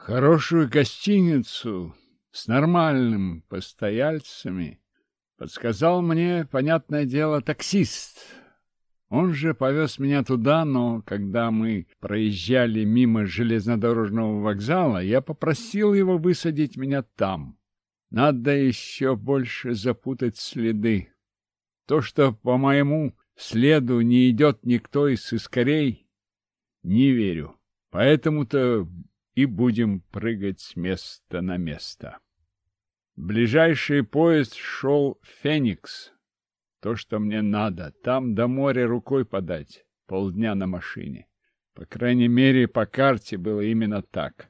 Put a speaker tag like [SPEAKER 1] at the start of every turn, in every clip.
[SPEAKER 1] хорошую гостиницу с нормальными постояльцами подсказал мне, понятное дело, таксист. Он же повез меня туда, но когда мы проезжали мимо железнодорожного вокзала, я попросил его высадить меня там. Надо еще больше запутать следы. То, что по моему следу не идет никто из сыскарей, не верю. Поэтому-то и будем прыгать с места на место. Ближайший поезд шел «Феникс». То, что мне надо. Там до моря рукой подать. Полдня на машине. По крайней мере, по карте было именно так.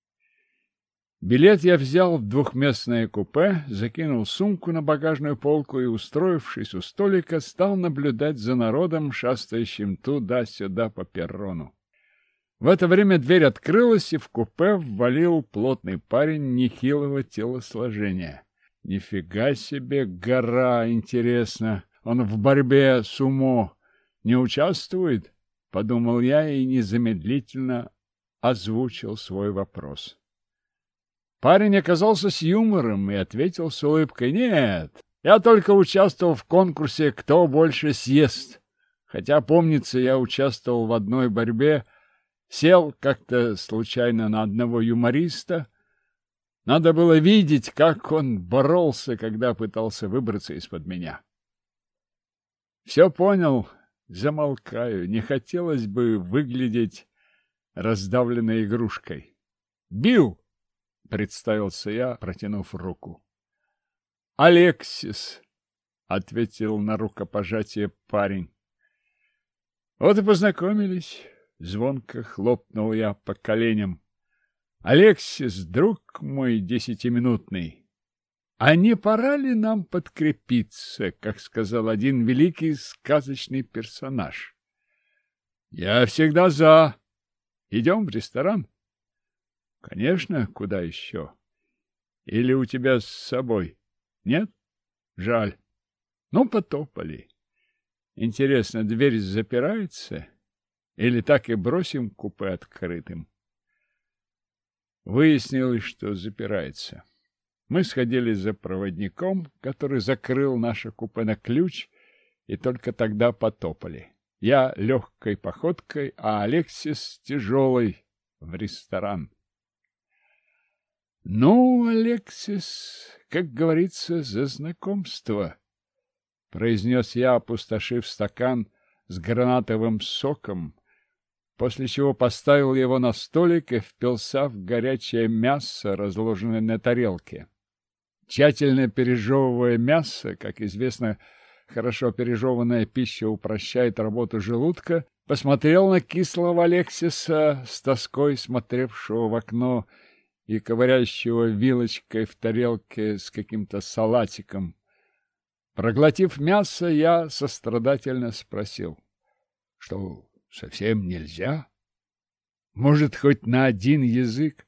[SPEAKER 1] Билет я взял в двухместное купе, закинул сумку на багажную полку и, устроившись у столика, стал наблюдать за народом, шастающим туда-сюда по перрону. В это время дверь открылась, и в купе ввалил плотный парень нехилого телосложения. Нифига себе гора, интересно. Он в борьбе с умо не участвует? Подумал я и незамедлительно озвучил свой вопрос. Парень оказался с юмором и ответил с улыбкой: «Нет, я только участвовал в конкурсе «Кто больше съест». Хотя, помнится, я участвовал в одной борьбе, сел как-то случайно на одного юмориста. Надо было видеть, как он боролся, когда пытался выбраться из-под меня». Все понял, замолкаю. Не хотелось бы выглядеть раздавленной игрушкой. «Билл!» — представился я, протянув руку. «Алексис!» — ответил на рукопожатие парень. «Вот и познакомились!» — звонко хлопнул я по коленям. «Алексис, друг мой десятиминутный, а не пора ли нам подкрепиться, как сказал один великий сказочный персонаж?» «Я всегда за. Идем в ресторан?» «Конечно, куда еще? Или у тебя с собой? Нет? Жаль. Ну, потопали. Интересно, дверь запирается? Или так и бросим купе открытым?» Выяснилось, что запирается. Мы сходили за проводником, который закрыл наше купе на ключ, и только тогда потопали. Я легкой походкой, а Алексис тяжелой в ресторан. «Ну, Алексис, как говорится, за знакомство», — произнес я, опустошив стакан с гранатовым соком, после чего поставил его на столик и впился в горячее мясо, разложенное на тарелке. Тщательно пережевывая мясо, как известно, хорошо пережеванная пища упрощает работу желудка, посмотрел на кислого Алексиса, с тоской смотревшего в окно и ковыряющего вилочкой в тарелке с каким-то салатиком. Проглотив мясо, я сострадательно спросил: «Что, совсем нельзя? Может, хоть на один язык?»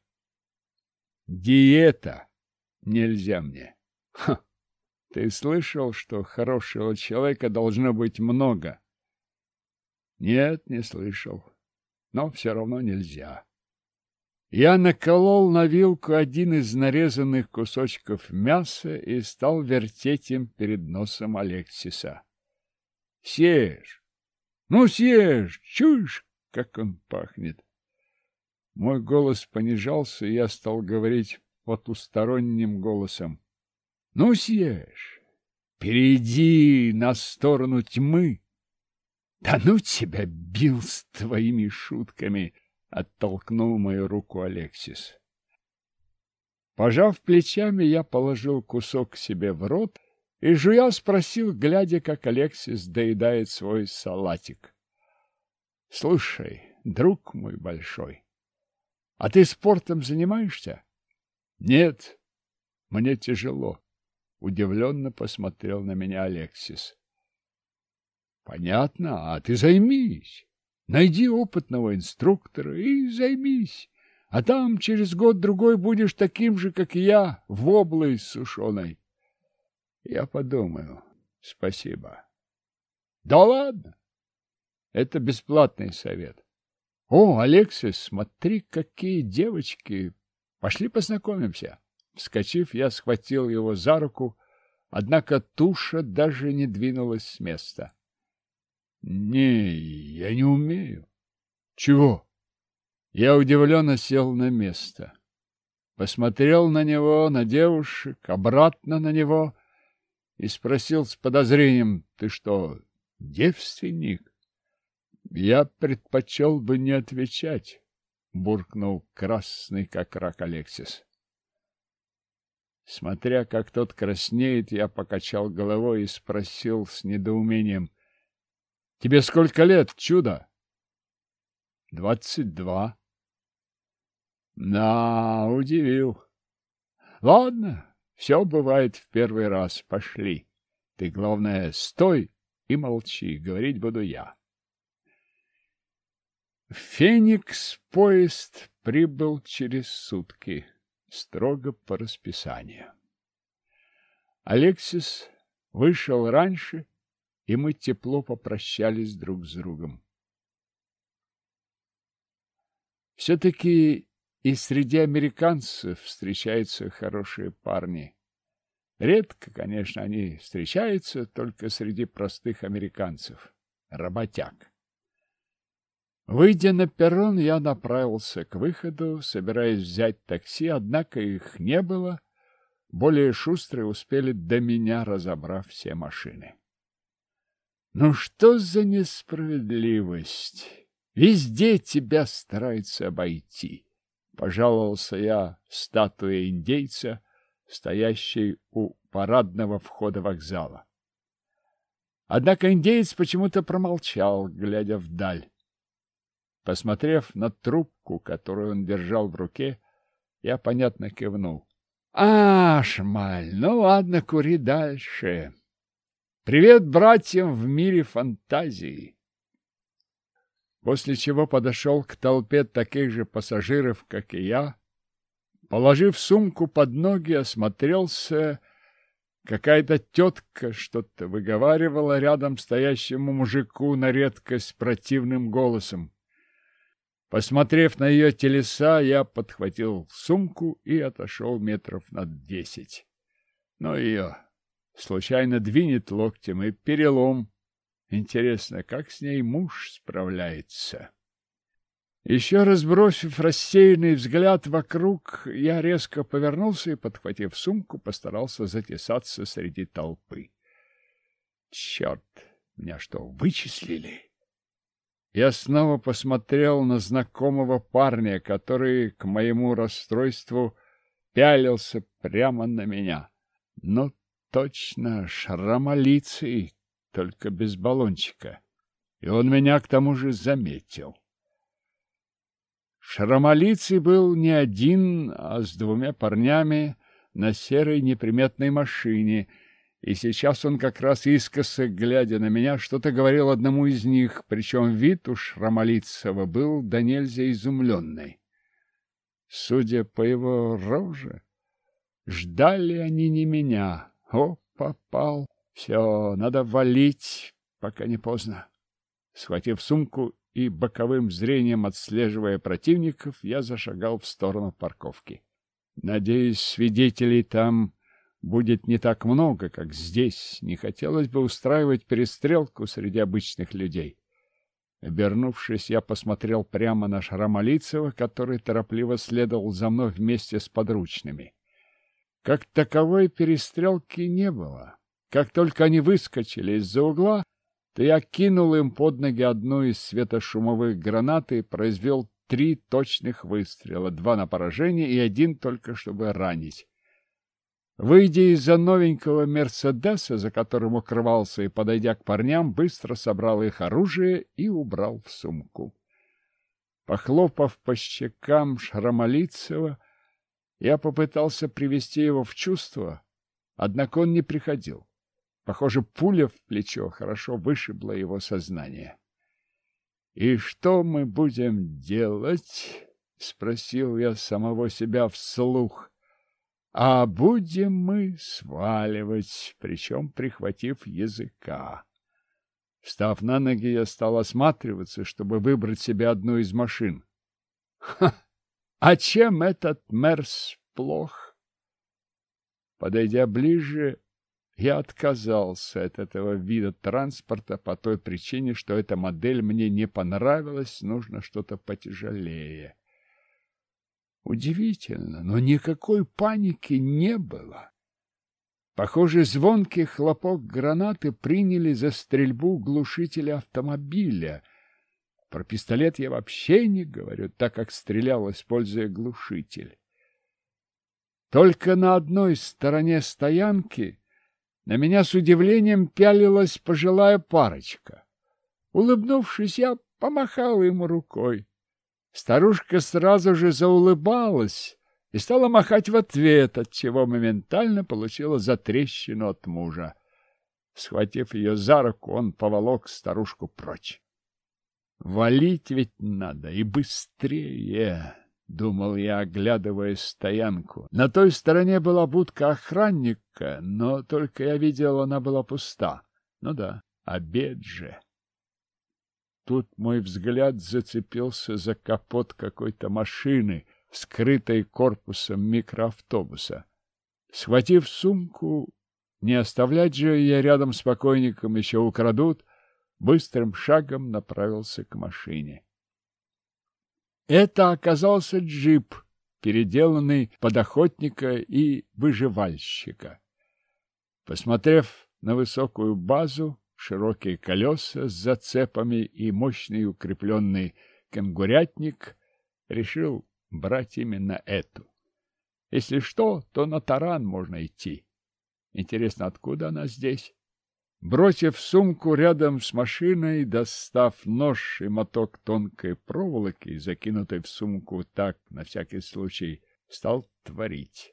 [SPEAKER 1] «Диета нельзя мне». «Ха! Ты слышал, что хорошего человека должно быть много?» «Нет, не слышал, но все равно нельзя». Я наколол на вилку один из нарезанных кусочков мяса и стал вертеть им перед носом Алексиса. «Съешь! Ну, съешь! Чуешь, как он пахнет?» Мой голос понижался, и я стал говорить потусторонним голосом. «Ну, съешь! Перейди на сторону тьмы!» «Да ну тебя, Билл, с твоими шутками!» — оттолкнул мою руку Алексис. Пожав плечами, я положил кусок себе в рот и, жуя, спросил, глядя, как Алексис доедает свой салатик: «Слушай, друг мой большой, а ты спортом занимаешься?» «Нет, мне тяжело», — удивленно посмотрел на меня Алексис. «Понятно, а ты займись. Найди опытного инструктора и займись. А там через год-другой будешь таким же, как и я, воблой сушеной». «Я подумаю. Спасибо». «Да ладно. Это бесплатный совет. О, Алексис, смотри, какие девочки Пошли познакомимся. Вскочив, я схватил его за руку, однако туша даже не двинулась с места. Не, я не умею. Чего? Я удивленно сел на место. Посмотрел на него, на девушек, обратно на него и спросил с подозрением: ты что, девственник? Я предпочел бы не отвечать, буркнул красный как рак Алексис. Смотря как тот краснеет, я покачал головой и спросил с недоумением: тебе сколько лет, чудо? 22. Да, удивил. Ладно, все бывает в первый раз. Пошли. Ты, главное, стой и молчи, говорить буду я. В Феникс поезд прибыл через сутки, строго по расписанию. Алексис вышел раньше, и мы тепло попрощались друг с другом. Все-таки и среди американцев встречаются хорошие парни. Редко, конечно, они встречаются только среди простых американцев, работяг. Выйдя на перрон, я направился к выходу, собираясь взять такси, однако их не было. Более шустрые успели до меня, разобрав все машины. Ну что за несправедливость? Везде тебя стараются обойти, — пожаловался я статуе индейца, стоящей у парадного входа вокзала. Однако индеец почему-то промолчал, глядя вдаль. Посмотрев на трубку, которую он держал в руке, я понятно кивнул. — Шмаль, ну ладно, кури дальше. Привет братьям в мире фантазии. После чего подошел к толпе таких же пассажиров, как и я. Положив сумку под ноги, осмотрелся. Какая-то тетка что-то выговаривала рядом стоящему мужику на редкость противным голосом. Посмотрев на ее телеса, я подхватил сумку и отошел метров на 10. Но ее случайно двинет локтем и перелом. Интересно, как с ней муж справляется? Еще раз бросив рассеянный взгляд вокруг, я резко повернулся и, подхватив сумку, постарался затесаться среди толпы. Черт, меня что, вычислили? Я снова посмотрел на знакомого парня, который, к моему расстройству, пялился прямо на меня. Но точно, шрамолицый, только без баллончика. И он меня к тому же заметил. Шрамолицый был не один, а с двумя парнями на серой неприметной машине, и сейчас он как раз искоса, глядя на меня, что-то говорил одному из них, причем вид у Шрамолицего был да нельзя изумленный. Судя по его роже, ждали они не меня. О, попал! Все, надо валить, пока не поздно. Схватив сумку и боковым зрением отслеживая противников, я зашагал в сторону парковки. Надеюсь, свидетелей там будет не так много, как здесь. Не хотелось бы устраивать перестрелку среди обычных людей. Обернувшись, я посмотрел прямо на Шрамолицева, который торопливо следовал за мной вместе с подручными. Как таковой перестрелки не было. Как только они выскочили из-за угла, то я кинул им под ноги одну из светошумовых гранат и произвел 3 точных выстрела, 2 на поражение и 1 только чтобы ранить. Выйдя из-за новенького «Мерседеса», за которым укрывался, и подойдя к парням, быстро собрал их оружие и убрал в сумку. Похлопав по щекам Шрамолицева, я попытался привести его в чувство, однако он не приходил. Похоже, пуля в плечо хорошо вышибла его сознание. — И что мы будем делать? — спросил я самого себя вслух. — А будем мы сваливать, причем прихватив языка. Встав на ноги, я стал осматриваться, чтобы выбрать себе одну из машин. Ха! А чем этот Мерс плох? Подойдя ближе, я отказался от этого вида транспорта по той причине, что эта модель мне не понравилась, нужно что-то потяжелее. Удивительно, но никакой паники не было. Похоже, звонкий хлопок гранаты приняли за стрельбу глушителя автомобиля. Про пистолет я вообще не говорю, так как стрелял, используя глушитель. Только на одной стороне стоянки на меня с удивлением пялилась пожилая парочка. Улыбнувшись, я помахал ему рукой. Старушка сразу же заулыбалась и стала махать в ответ, отчего моментально получила затрещину от мужа. Схватив ее за руку, он поволок старушку прочь. «Валить ведь надо и быстрее!» — думал я, оглядывая стоянку. На той стороне была будка охранника, но только я видел, она была пуста. Ну да, обед же. Тут мой взгляд зацепился за капот какой-то машины, скрытой корпусом микроавтобуса. Схватив сумку, не оставлять же я рядом с покойником, еще украдут, быстрым шагом направился к машине. Это оказался джип, переделанный под охотника и выживальщика. Посмотрев на высокую базу, широкие колеса с зацепами и мощный укрепленный кенгурятник, решил брать именно эту. Если что, то на таран можно идти. Интересно, откуда она здесь? Бросив сумку рядом с машиной, достав нож и моток тонкой проволоки, закинутой в сумку так, на всякий случай, стал творить.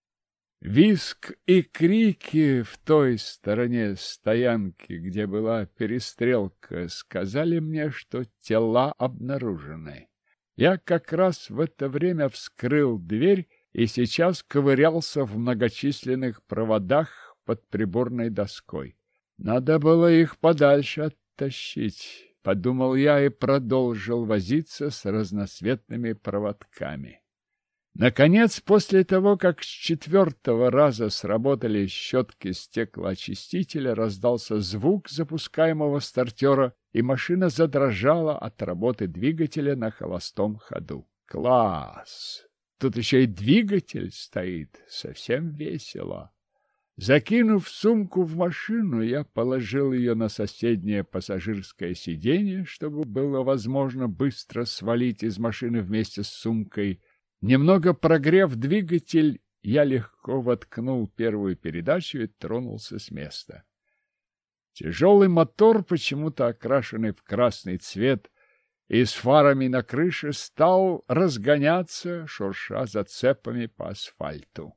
[SPEAKER 1] Визг и крики в той стороне стоянки, где была перестрелка, сказали мне, что тела обнаружены. Я как раз в это время вскрыл дверь и сейчас ковырялся в многочисленных проводах под приборной доской. Надо было их подальше оттащить, подумал я и продолжил возиться с разноцветными проводками. Наконец, после того, как с 4-го раза сработали щетки стеклоочистителя, раздался звук запускаемого стартера, и машина задрожала от работы двигателя на холостом ходу. Класс! Тут еще и двигатель стоит, совсем весело. Закинув сумку в машину, я положил ее на соседнее пассажирское сиденье, чтобы было возможно быстро свалить из машины вместе с сумкой. Немного прогрев двигатель, я легко воткнул первую передачу и тронулся с места. Тяжелый мотор, почему-то окрашенный в красный цвет и с фарами на крыше, стал разгоняться, шурша зацепами по асфальту.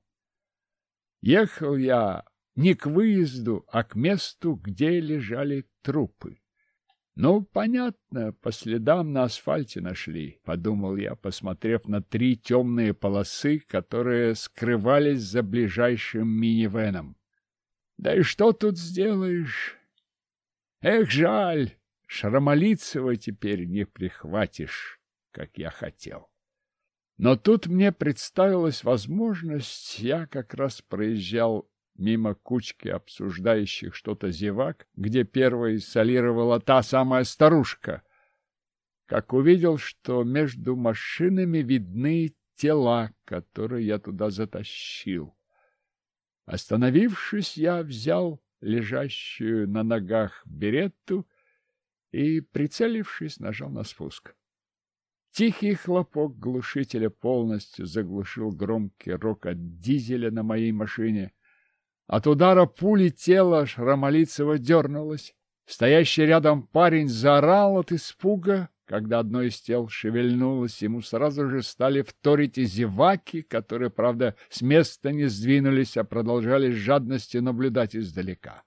[SPEAKER 1] Ехал я не к выезду, а к месту, где лежали трупы. Ну, понятно, по следам на асфальте нашли, подумал я, посмотрев на 3 темные полосы, которые скрывались за ближайшим минивэном. Да и что тут сделаешь? Эх, жаль, Шарамолицева теперь не прихватишь, как я хотел. Но тут мне представилась возможность, я как раз проезжал мимо кучки обсуждающих что-то зевак, где первой солировала та самая старушка, как увидел, что между машинами видны тела, которые я туда затащил. Остановившись, я взял лежащую на ногах беретту и, прицелившись, нажал на спуск. Тихий хлопок глушителя полностью заглушил громкий рокот дизеля на моей машине. От удара пули тело Шарамолицева дернулось. Стоящий рядом парень заорал от испуга. Когда одно из тел шевельнулось, ему сразу же стали вторить и зеваки, которые, правда, с места не сдвинулись, а продолжали с жадностью наблюдать издалека.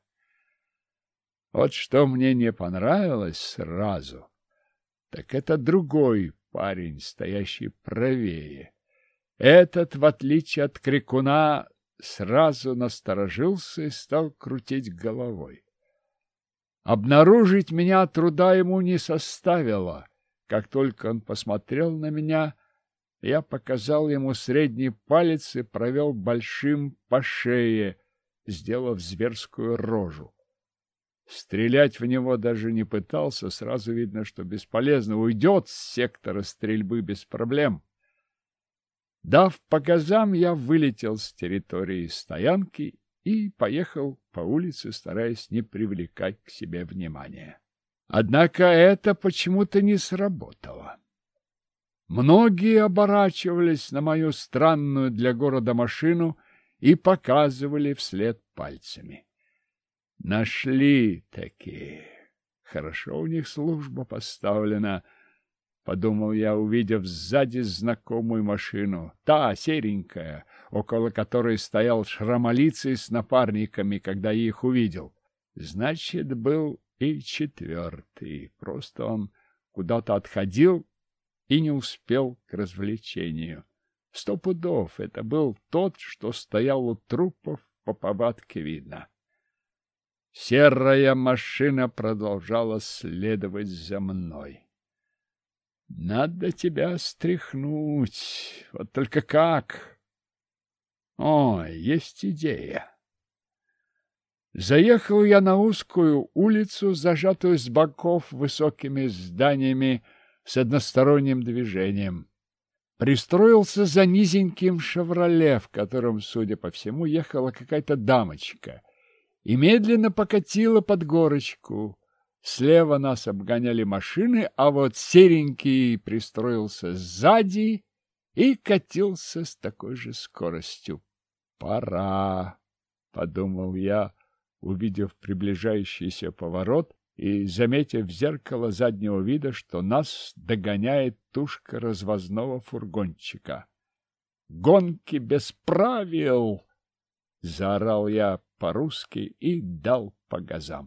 [SPEAKER 1] Вот что мне не понравилось сразу, так это другой парень, стоящий правее. Этот, в отличие от крикуна, сразу насторожился и стал крутить головой. Обнаружить меня труда ему не составило. Как только он посмотрел на меня, Я показал ему средний палец и провел большим по шее, сделав зверскую рожу. Стрелять в него даже не пытался, сразу видно, что бесполезно, уйдет с сектора стрельбы без проблем. Дав по газам, я вылетел с территории стоянки и поехал по улице, стараясь не привлекать к себе внимания. Однако это почему-то не сработало. Многие оборачивались на мою странную для города машину и показывали вслед пальцами. Нашли такие. Хорошо у них служба поставлена, подумал я, увидев сзади знакомую машину. Та, серенькая, около которой стоял Шрамолицый с напарниками, когда я их увидел. Значит, был и четвертый. Просто он куда-то отходил и не успел к развлечению. 100 пудов это был тот, что стоял у трупов, по повадке видно. Серая машина продолжала следовать за мной. Надо тебя стряхнуть. Вот только как? Ой, есть идея. Заехал я на узкую улицу, зажатую с боков высокими зданиями с односторонним движением. Пристроился за низеньким «Шевроле», в котором, судя по всему, ехала какая-то дамочка, и медленно покатила под горочку. Слева нас обгоняли машины, а вот серенький пристроился сзади и катился с такой же скоростью. «Пора», — подумал я, увидев приближающийся поворот и заметив в зеркало заднего вида, что нас догоняет тушка развозного фургончика. «Гонки без правил!» — заорал я по-русски и дал по газам.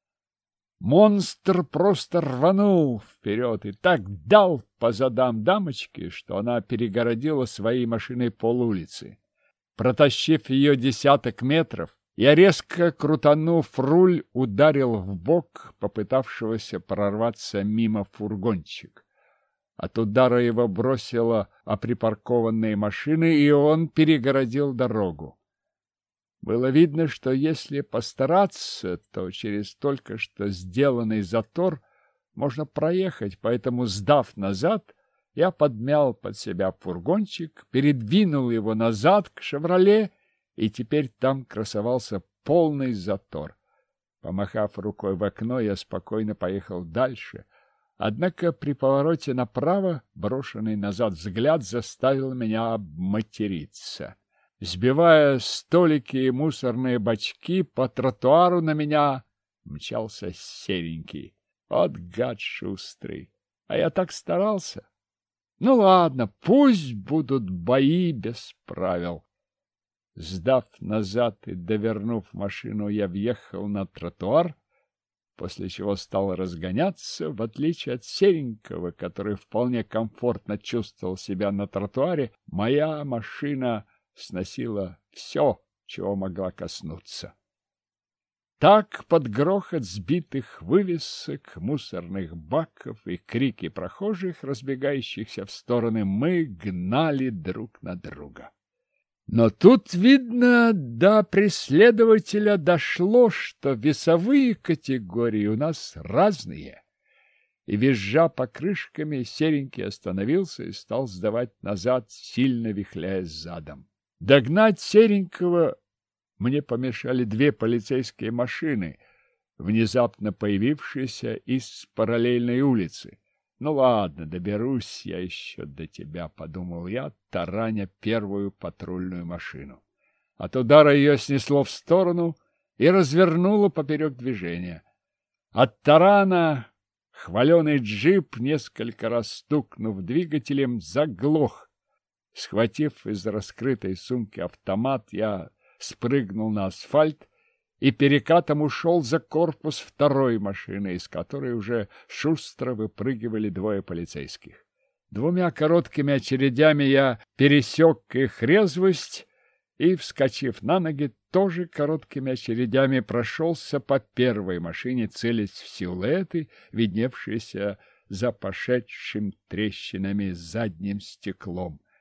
[SPEAKER 1] Монстр просто рванул вперед и так дал по задам дамочке, что она перегородила своей машиной полулицы. Протащив ее десяток метров, я, резко крутанув руль, ударил в бок попытавшегося прорваться мимо фургончик. От удара его бросило о припаркованные машины, и он перегородил дорогу. Было видно, что если постараться, то через только что сделанный затор можно проехать, поэтому, сдав назад, я подмял под себя фургончик, передвинул его назад к «Шевроле», и теперь там красовался полный затор. Помахав рукой в окно, я спокойно поехал дальше. Однако при повороте направо брошенный назад взгляд заставил меня обматериться. Сбивая столики и мусорные бачки, по тротуару на меня мчался серенький. Вот гад шустрый! А я так старался. Ну ладно, пусть будут бои без правил. Сдав назад и довернув машину, я въехал на тротуар, после чего стал разгоняться, в отличие от серенького, который вполне комфортно чувствовал себя на тротуаре. Моя машина сносила все, чего могла коснуться. Так, под грохот сбитых вывесок, мусорных баков и крики прохожих, разбегающихся в стороны, мы гнали друг на друга. Но тут, видно, до преследователя дошло, что весовые категории у нас разные. И, визжа покрышками, серенький остановился и стал сдавать назад, сильно вихляя задом. Догнать серенького мне помешали 2 полицейские машины, внезапно появившиеся из параллельной улицы. «Ну ладно, доберусь я еще до тебя», — подумал я, тараня первую патрульную машину. От удара ее снесло в сторону и развернуло поперек движения. От тарана хваленый джип, несколько раз стукнув двигателем, заглох. Схватив из раскрытой сумки автомат, я спрыгнул на асфальт и перекатом ушел за корпус второй машины, из которой уже шустро выпрыгивали 2 полицейских. 2 короткими очередями я пересек их резвость и, вскочив на ноги, тоже короткими очередями прошелся по первой машине, целясь в силуэты, видневшиеся за пошедшим трещинами задним стеклом.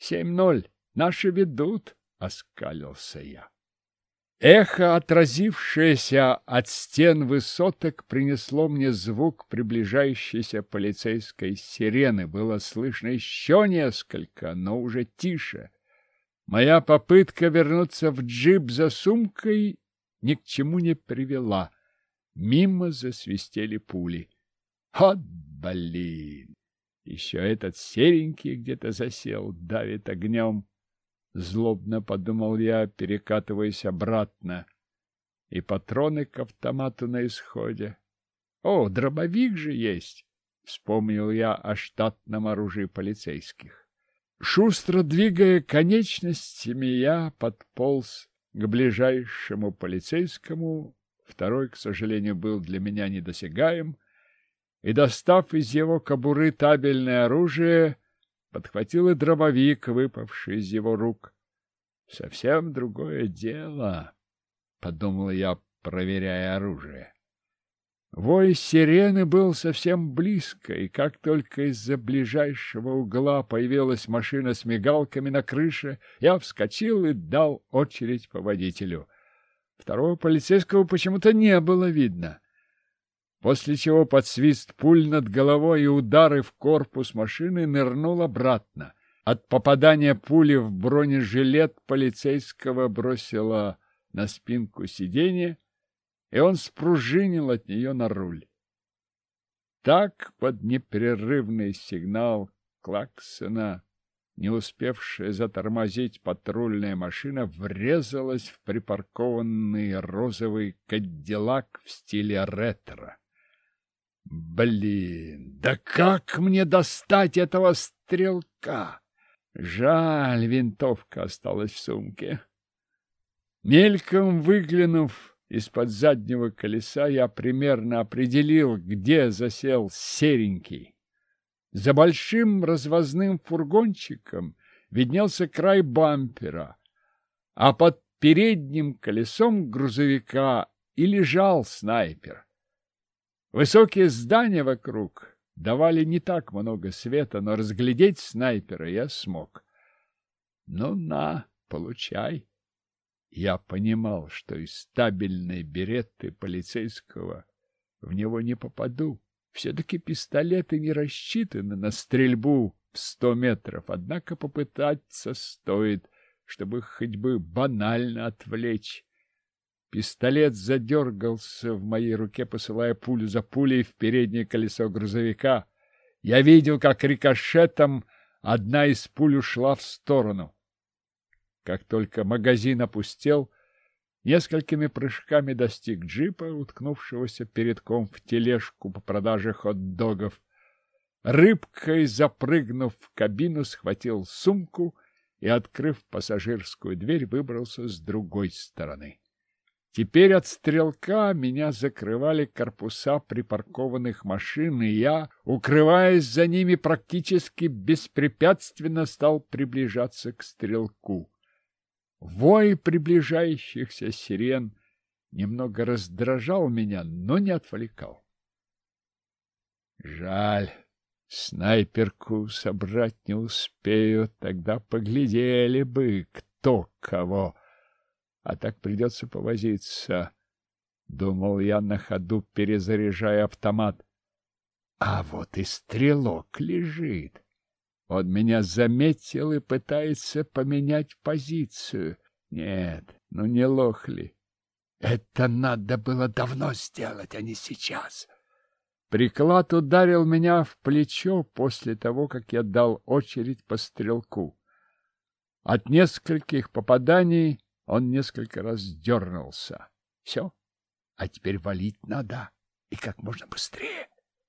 [SPEAKER 1] 7:0. Наши ведут, — оскалился я. Эхо, отразившееся от стен высоток, принесло мне звук приближающейся полицейской сирены. Было слышно еще несколько, но уже тише. Моя попытка вернуться в джип за сумкой ни к чему не привела. Мимо засвистели пули. Вот блин! Еще этот серенький где-то засел, давит огнем. Злобно подумал я, перекатываясь обратно. И патроны к автомату на исходе. О, дробовик же есть! Вспомнил я о штатном оружии полицейских. Шустро двигая конечностями, я подполз к ближайшему полицейскому. Второй, к сожалению, был для меня недосягаем. И, достав из его кобуры табельное оружие, подхватил и дробовик, выпавший из его рук. Совсем другое дело, подумал я, проверяя оружие. Вой сирены был совсем близко, и как только из-за ближайшего угла появилась машина с мигалками на крыше, я вскочил и дал очередь по водителю. Второго полицейского почему-то не было видно. После чего под свист пуль над головой и удары в корпус машины нырнул обратно. От попадания пули в бронежилет полицейского бросило на спинку сиденья, и он спружинил от нее на руль. Так, под непрерывный сигнал клаксона, не успевшая затормозить патрульная машина врезалась в припаркованный розовый кадиллак в стиле ретро. Блин, да как мне достать этого стрелка? Жаль, винтовка осталась в сумке. Мельком выглянув из-под заднего колеса, я примерно определил, где засел серенький. За большим развозным фургончиком виднелся край бампера, а под передним колесом грузовика и лежал снайпер. Высокие здания вокруг давали не так много света, но разглядеть снайпера я смог. Ну на, получай. Я понимал, что из табельной беретты полицейского в него не попаду. Все-таки пистолеты не рассчитаны на стрельбу в 100 метров, однако попытаться стоит, чтобы хоть бы банально отвлечь. Пистолет задергался в моей руке, посылая пулю за пулей в переднее колесо грузовика. Я видел, как рикошетом одна из пуль ушла в сторону. Как только магазин опустел, несколькими прыжками достиг джипа, уткнувшегося передком в тележку по продаже хот-догов. Рыбкой запрыгнув в кабину, схватил сумку и, открыв пассажирскую дверь, выбрался с другой стороны. Теперь от стрелка меня закрывали корпуса припаркованных машин, и я, укрываясь за ними, практически беспрепятственно стал приближаться к стрелку. Вой приближающихся сирен немного раздражал меня, но не отвлекал. Жаль, снайперку собрать не успею, тогда поглядели бы, кто кого. А так придется повозиться, — думал я на ходу, перезаряжая автомат. А вот и стрелок лежит. Он меня заметил и пытается поменять позицию. Нет, ну не лох ли? Это надо было давно сделать, а не сейчас. Приклад ударил меня в плечо после того, как я дал очередь по стрелку. От нескольких попаданий он несколько раз дернулся. Все, а теперь валить надо, и как можно быстрее.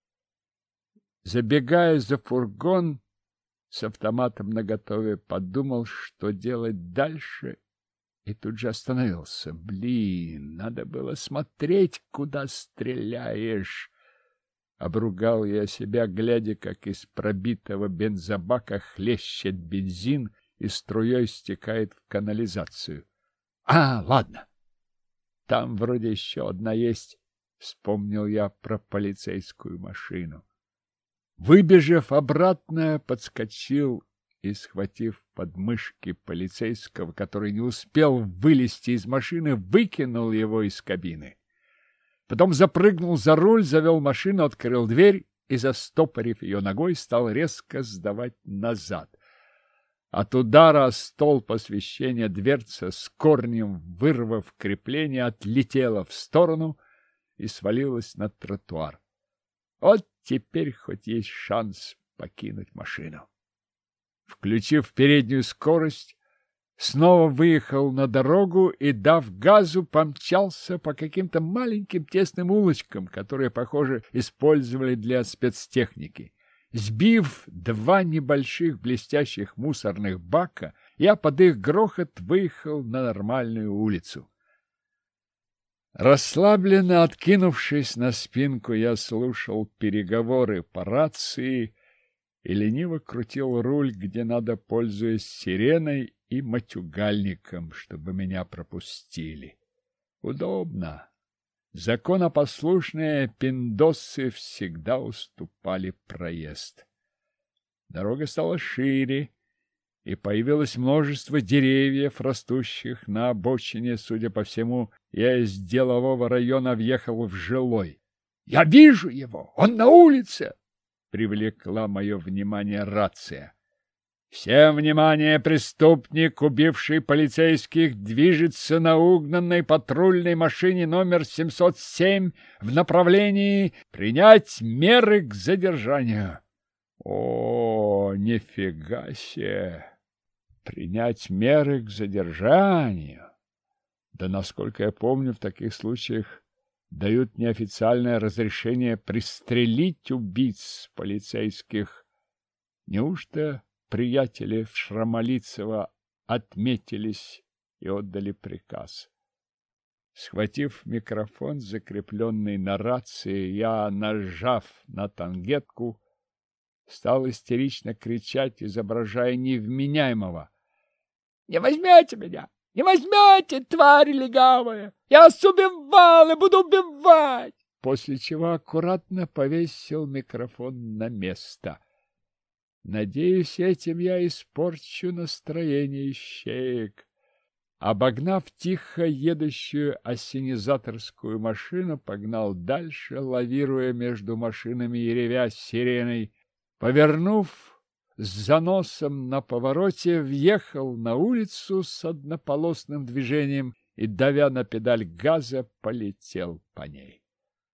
[SPEAKER 1] Забегая за фургон с автоматом наготове, подумал, что делать дальше, и тут же остановился. Блин, надо было смотреть, куда стреляешь. Обругал я себя, глядя, как из пробитого бензобака хлещет бензин и струей стекает в канализацию. А, ладно, там вроде еще одна есть. Вспомнил я про полицейскую машину. Выбежав обратно, подскочил и, схватив подмышки полицейского, который не успел вылезти из машины, выкинул его из кабины. Потом запрыгнул за руль, завел машину, открыл дверь и, застопорив ее ногой, стал резко сдавать назад. От удара о столб освещения дверца, с корнем вырвав крепление, отлетела в сторону и свалилась на тротуар. Вот теперь хоть есть шанс покинуть машину. Включив переднюю скорость, снова выехал на дорогу и, дав газу, помчался по каким-то маленьким тесным улочкам, которые, похоже, использовали для спецтехники. Сбив два небольших блестящих мусорных бака, я под их грохот выехал на нормальную улицу. Расслабленно откинувшись на спинку, я слушал переговоры по рации и лениво крутил руль, где надо, пользуясь сиреной и матюгальником, чтобы меня пропустили. Удобно. Законопослушные пиндосы всегда уступали проезд. Дорога стала шире, и появилось множество деревьев, растущих на обочине. Судя по всему, я из делового района въехал в жилой. — Я вижу его! Он на улице! — привлекла мое внимание рация. «Всем внимание! Преступник, убивший полицейских, движется на угнанной патрульной машине номер 707 в направлении принять меры к задержанию». О, нифига себе! Принять меры к задержанию. Да, насколько я помню, в таких случаях дают неофициальное разрешение пристрелить убийц полицейских. Неужто приятели Шрамолицева отметились и отдали приказ? Схватив микрофон, закрепленный на рации, я, нажав на тангетку, стал истерично кричать, изображая невменяемого. «Не возьмете меня! Не возьмете, тварь легавая! Я вас убивал и буду убивать!» После чего аккуратно повесил микрофон на место. Надеюсь, этим я испорчу настроение ищеек. Обогнав тихо едущую ассенизаторскую машину, погнал дальше, лавируя между машинами и ревя сиреной. Повернув с заносом на повороте, въехал на улицу с однополосным движением и, давя на педаль газа, полетел по ней.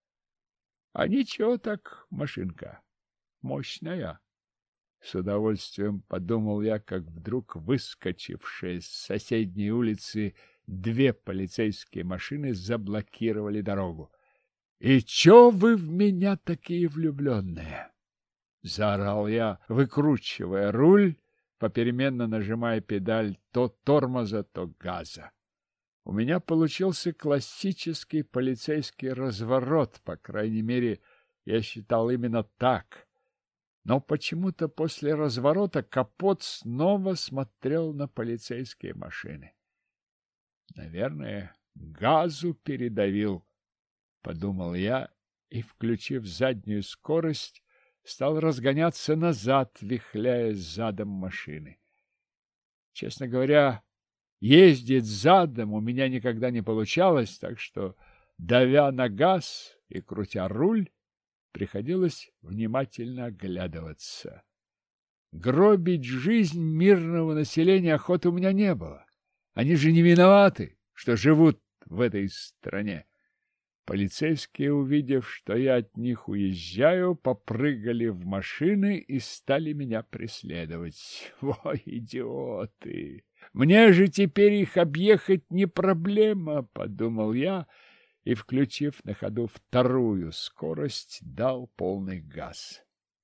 [SPEAKER 1] А ничего так, машинка, мощная. С удовольствием подумал я, как вдруг выскочившие с соседней улицы две полицейские машины заблокировали дорогу. — И чё вы в меня такие влюбленные? — заорал я, выкручивая руль, попеременно нажимая педаль то тормоза, то газа. У меня получился классический полицейский разворот, по крайней мере, я считал именно так. Но почему-то после разворота капот снова смотрел на полицейские машины. Наверное, газу передавил, подумал я, и, включив заднюю скорость, стал разгоняться назад, вихляясь задом машины. Честно говоря, ездить задом у меня никогда не получалось, так что, давя на газ и крутя руль, приходилось внимательно оглядываться. Гробить жизнь мирного населения охоты у меня не было. Они же не виноваты, что живут в этой стране. Полицейские, увидев, что я от них уезжаю, попрыгали в машины и стали меня преследовать. Во, идиоты! Мне же теперь их объехать не проблема, подумал я, и, включив на ходу вторую скорость, дал полный газ.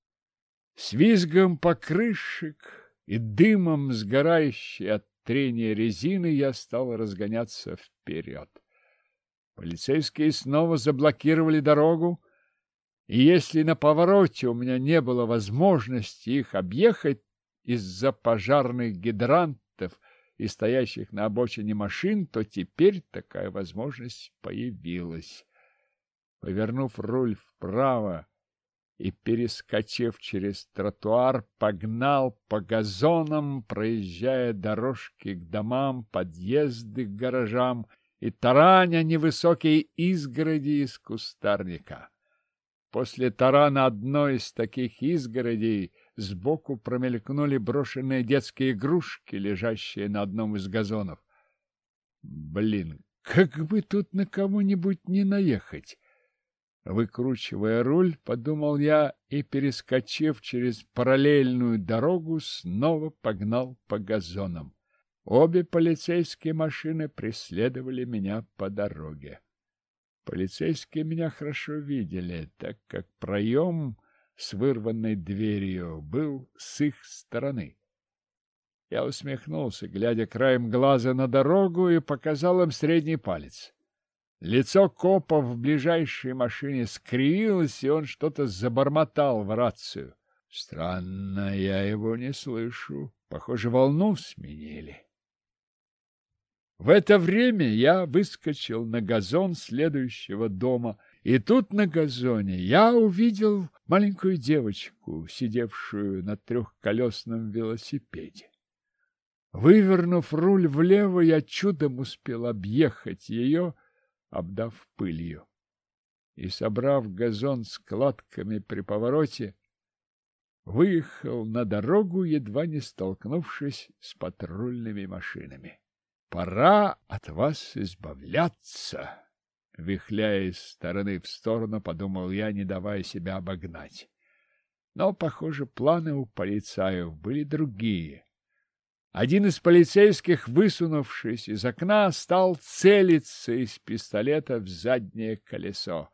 [SPEAKER 1] С визгом покрышек и дымом, сгорающей от трения резины, я стал разгоняться вперед. Полицейские снова заблокировали дорогу, и если на повороте у меня не было возможности их объехать из-за пожарных гидрантов и стоящих на обочине машин, то теперь такая возможность появилась. Повернув руль вправо и, перескочив через тротуар, погнал по газонам, проезжая дорожки к домам, подъезды к гаражам и тараня невысокие изгороди из кустарника. После тарана одной из таких изгородей сбоку промелькнули брошенные детские игрушки, лежащие на одном из газонов. Блин, как бы тут на кого-нибудь не наехать! Выкручивая руль, подумал я и, перескочив через параллельную дорогу, снова погнал по газонам. Обе полицейские машины преследовали меня по дороге. Полицейские меня хорошо видели, так как проем с вырванной дверью был с их стороны. Я усмехнулся, глядя краем глаза на дорогу, и показал им средний палец. Лицо копа в ближайшей машине скривилось, и он что-то забормотал в рацию. Странно, я его не слышу. Похоже, волну сменили. В это время я выскочил на газон следующего дома, и тут на газоне я увидел маленькую девочку, сидевшую на трехколесном велосипеде. Вывернув руль влево, я чудом успел объехать ее, обдав пылью. И, собрав газон складками при повороте, выехал на дорогу, едва не столкнувшись с патрульными машинами. «Пора от вас избавляться!» Вихляя из стороны в сторону, подумал я, не давая себя обогнать. Но, похоже, планы у полицаев были другие. Один из полицейских, высунувшись из окна, стал целиться из пистолета в заднее колесо.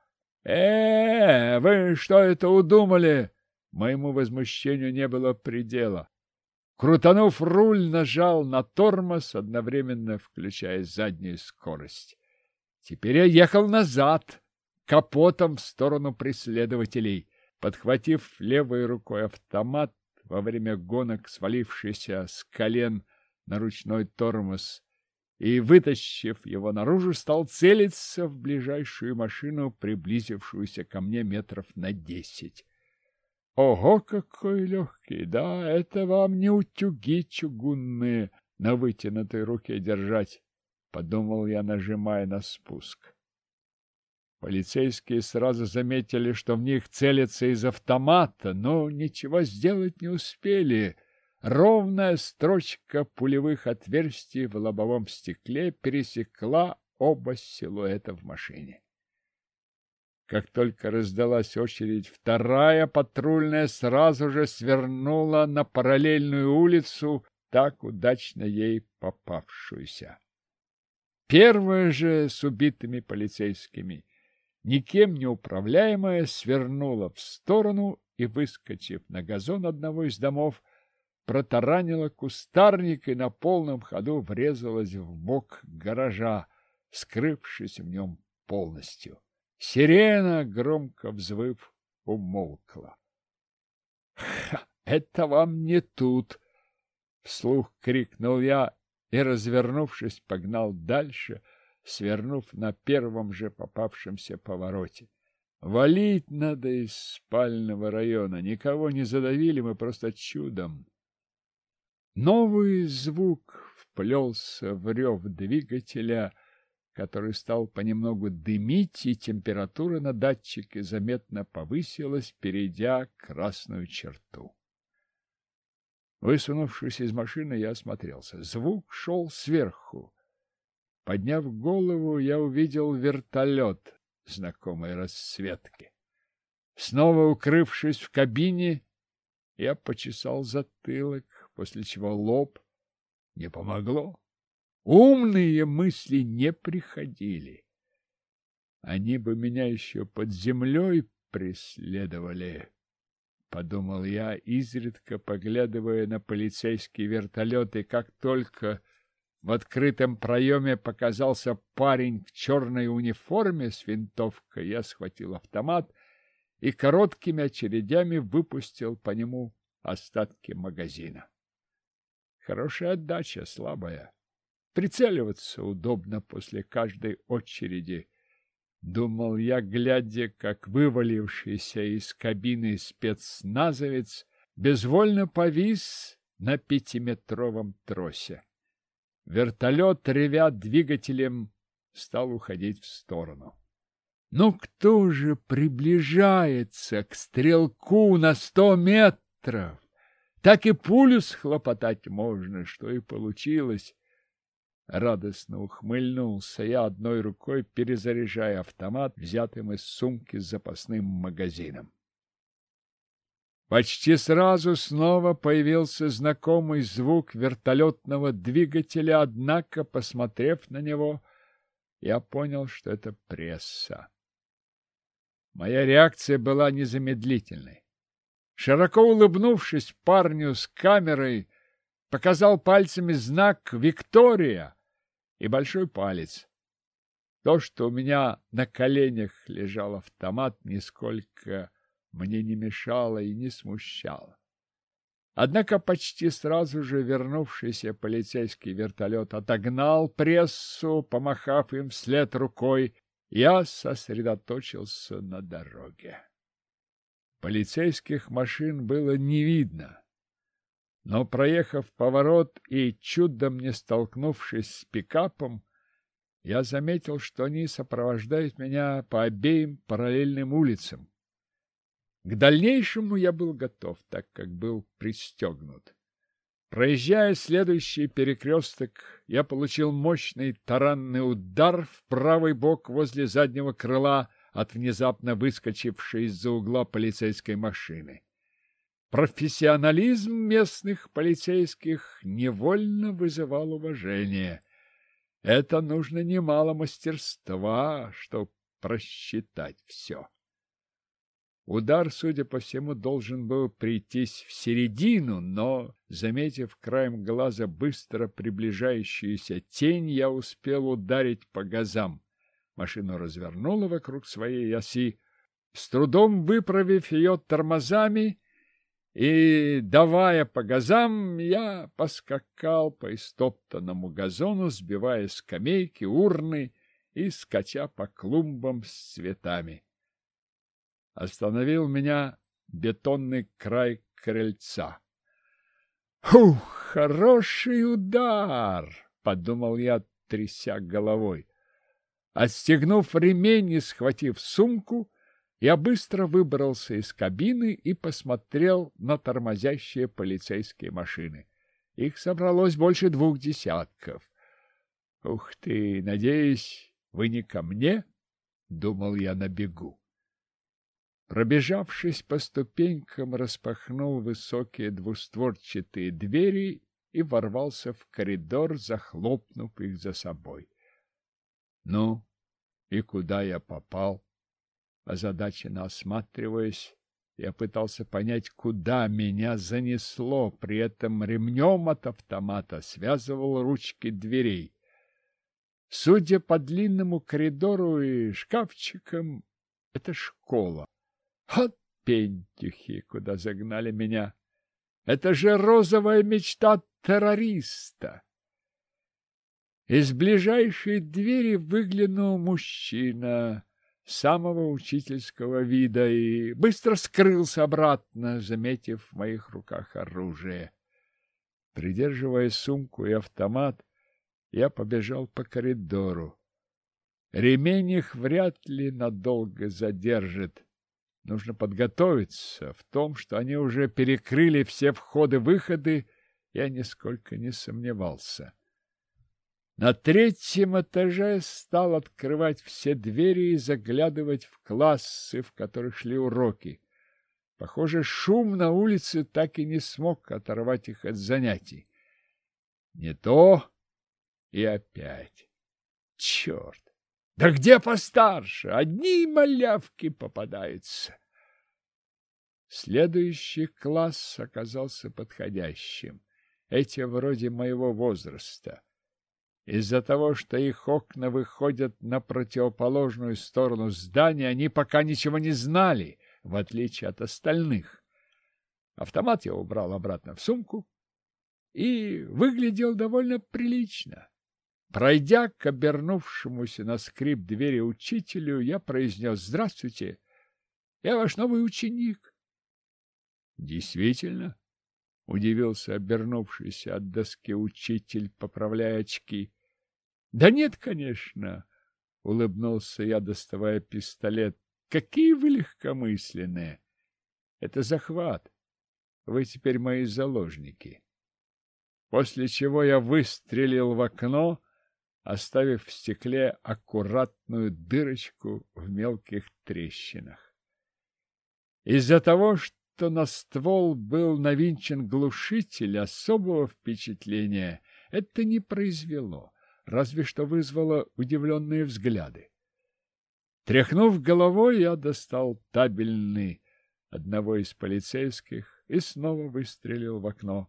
[SPEAKER 1] Вы что это удумали?» Моему возмущению не было предела. Крутанув руль, нажал на тормоз, одновременно включая заднюю скорость. Теперь я ехал назад, капотом в сторону преследователей. Подхватив левой рукой автомат, во время гонок свалившийся с колен на ручной тормоз, и, вытащив его наружу, стал целиться в ближайшую машину, приблизившуюся ко мне метров на 10. Ого, какой легкий! Да, это вам не утюги чугунные на вытянутой руке держать, подумал я, нажимая на спуск. Полицейские сразу заметили, что в них целятся из автомата, но ничего сделать не успели. Ровная строчка пулевых отверстий в лобовом стекле пересекла оба силуэта в машине. Как только раздалась очередь, вторая патрульная сразу же свернула на параллельную улицу, так удачно ей попавшуюся. Первая же с убитыми полицейскими, никем не управляемая, свернула в сторону и, выскочив на газон одного из домов, протаранила кустарник и на полном ходу врезалась в бок гаража, скрывшись в нем полностью. Сирена, громко взвыв, умолкла. Это вам не тут! — вслух крикнул я и, развернувшись, погнал дальше, свернув на первом же попавшемся повороте. Валить надо из спального района. Никого не задавили мы просто чудом. Новый звук вплелся в рев двигателя, который стал понемногу дымить, и температура на датчике заметно повысилась, перейдя красную черту. Высунувшись из машины, я осмотрелся. Звук шел сверху. Подняв голову, я увидел вертолет знакомой расцветки. Снова укрывшись в кабине, я почесал затылок, после чего лоб. Не помогло. Умные мысли не приходили. Они бы меня еще под землей преследовали, подумал я, изредка поглядывая на полицейский вертолет, и как только в открытом проеме показался парень в черной униформе с винтовкой, я схватил автомат и короткими очередями выпустил по нему остатки магазина. Хорошая отдача, слабая. Прицеливаться удобно после каждой очереди. думал я, глядя, как вывалившийся из кабины спецназовец безвольно повис на 5-метровом тросе. Вертолет, ревя двигателем, стал уходить в сторону. Ну кто же приближается к стрелку на 100 метров? Так и пулю схлопотать можно, что и получилось. Радостно ухмыльнулся я, одной рукой перезаряжая автомат, взятым из сумки с запасным магазином. Почти сразу снова появился знакомый звук вертолетного двигателя, однако, посмотрев на него, я понял, что это пресса. Моя реакция была незамедлительной. Широко улыбнувшись парню с камерой, показал пальцами знак «Виктория» и большой палец. То, что у меня на коленях лежал автомат, нисколько мне не мешало и не смущало. Однако почти сразу же вернувшийся полицейский вертолет отогнал прессу, помахав им вслед рукой. Я сосредоточился на дороге. Полицейских машин было не видно, но, проехав поворот и чудом не столкнувшись с пикапом, я заметил, что они сопровождают меня по обеим параллельным улицам. К дальнейшему я был готов, так как был пристегнут. Проезжая следующий перекресток, я получил мощный таранный удар в правый бок возле заднего крыла от внезапно выскочившей из-за угла полицейской машины. Профессионализм местных полицейских невольно вызывал уважение. Это нужно немало мастерства, чтобы просчитать все. Удар, судя по всему, должен был прийтись в середину, но, заметив краем глаза быстро приближающуюся тень, я успел ударить по газам. Машину развернуло вокруг своей оси, с трудом выправив ее тормозами, и, давая по газам, я поскакал по истоптанному газону, сбивая скамейки, урны и скача по клумбам с цветами. Остановил меня бетонный край крыльца. «Ух, хороший удар!» — подумал я, тряся головой. Отстегнув ремень и схватив сумку, я быстро выбрался из кабины и посмотрел на тормозящие полицейские машины. Их собралось больше 2 десятков. «Ух ты! Надеюсь, вы не ко мне?» — думал я на бегу. Пробежавшись по ступенькам, распахнул высокие двустворчатые двери и ворвался в коридор, захлопнув их за собой. Ну, и куда я попал? Озадаченно осматриваясь, я пытался понять, куда меня занесло, при этом ремнем от автомата связывал ручки дверей. Судя по длинному коридору и шкафчикам, это школа. Вот пентюхи, куда загнали меня! Это же розовая мечта террориста! Из ближайшей двери выглянул мужчина самого учительского вида и быстро скрылся обратно, заметив в моих руках оружие. Придерживая сумку и автомат, я побежал по коридору. Ремень их вряд ли надолго задержит. Нужно подготовиться. В том, что они уже перекрыли все входы-выходы, я нисколько не сомневался. На 3-м этаже стал открывать все двери и заглядывать в классы, в которых шли уроки. Похоже, шум на улице так и не смог оторвать их от занятий. Не то и опять. Черт! Да где постарше? Одни малявки попадаются. Следующий класс оказался подходящим. Эти вроде моего возраста. Из-за того, что их окна выходят на противоположную сторону здания, они пока ничего не знали, в отличие от остальных. Автомат я убрал обратно в сумку и выглядел довольно прилично. Пройдя к обернувшемуся на скрип двери учителю, я произнес: «Здравствуйте, я ваш новый ученик». «Действительно?» — удивился обернувшийся от доски учитель, поправляя очки. «Да нет, конечно», — улыбнулся я, доставая пистолет. «Какие вы легкомысленные! Это захват. Вы теперь мои заложники». После чего я выстрелил в окно, оставив в стекле аккуратную дырочку в мелких трещинах. Из-за того, что на ствол был навинчен глушитель, особого впечатления это не произвело, разве что вызвало удивленные взгляды. Тряхнув головой, я достал табельный одного из полицейских и снова выстрелил в окно.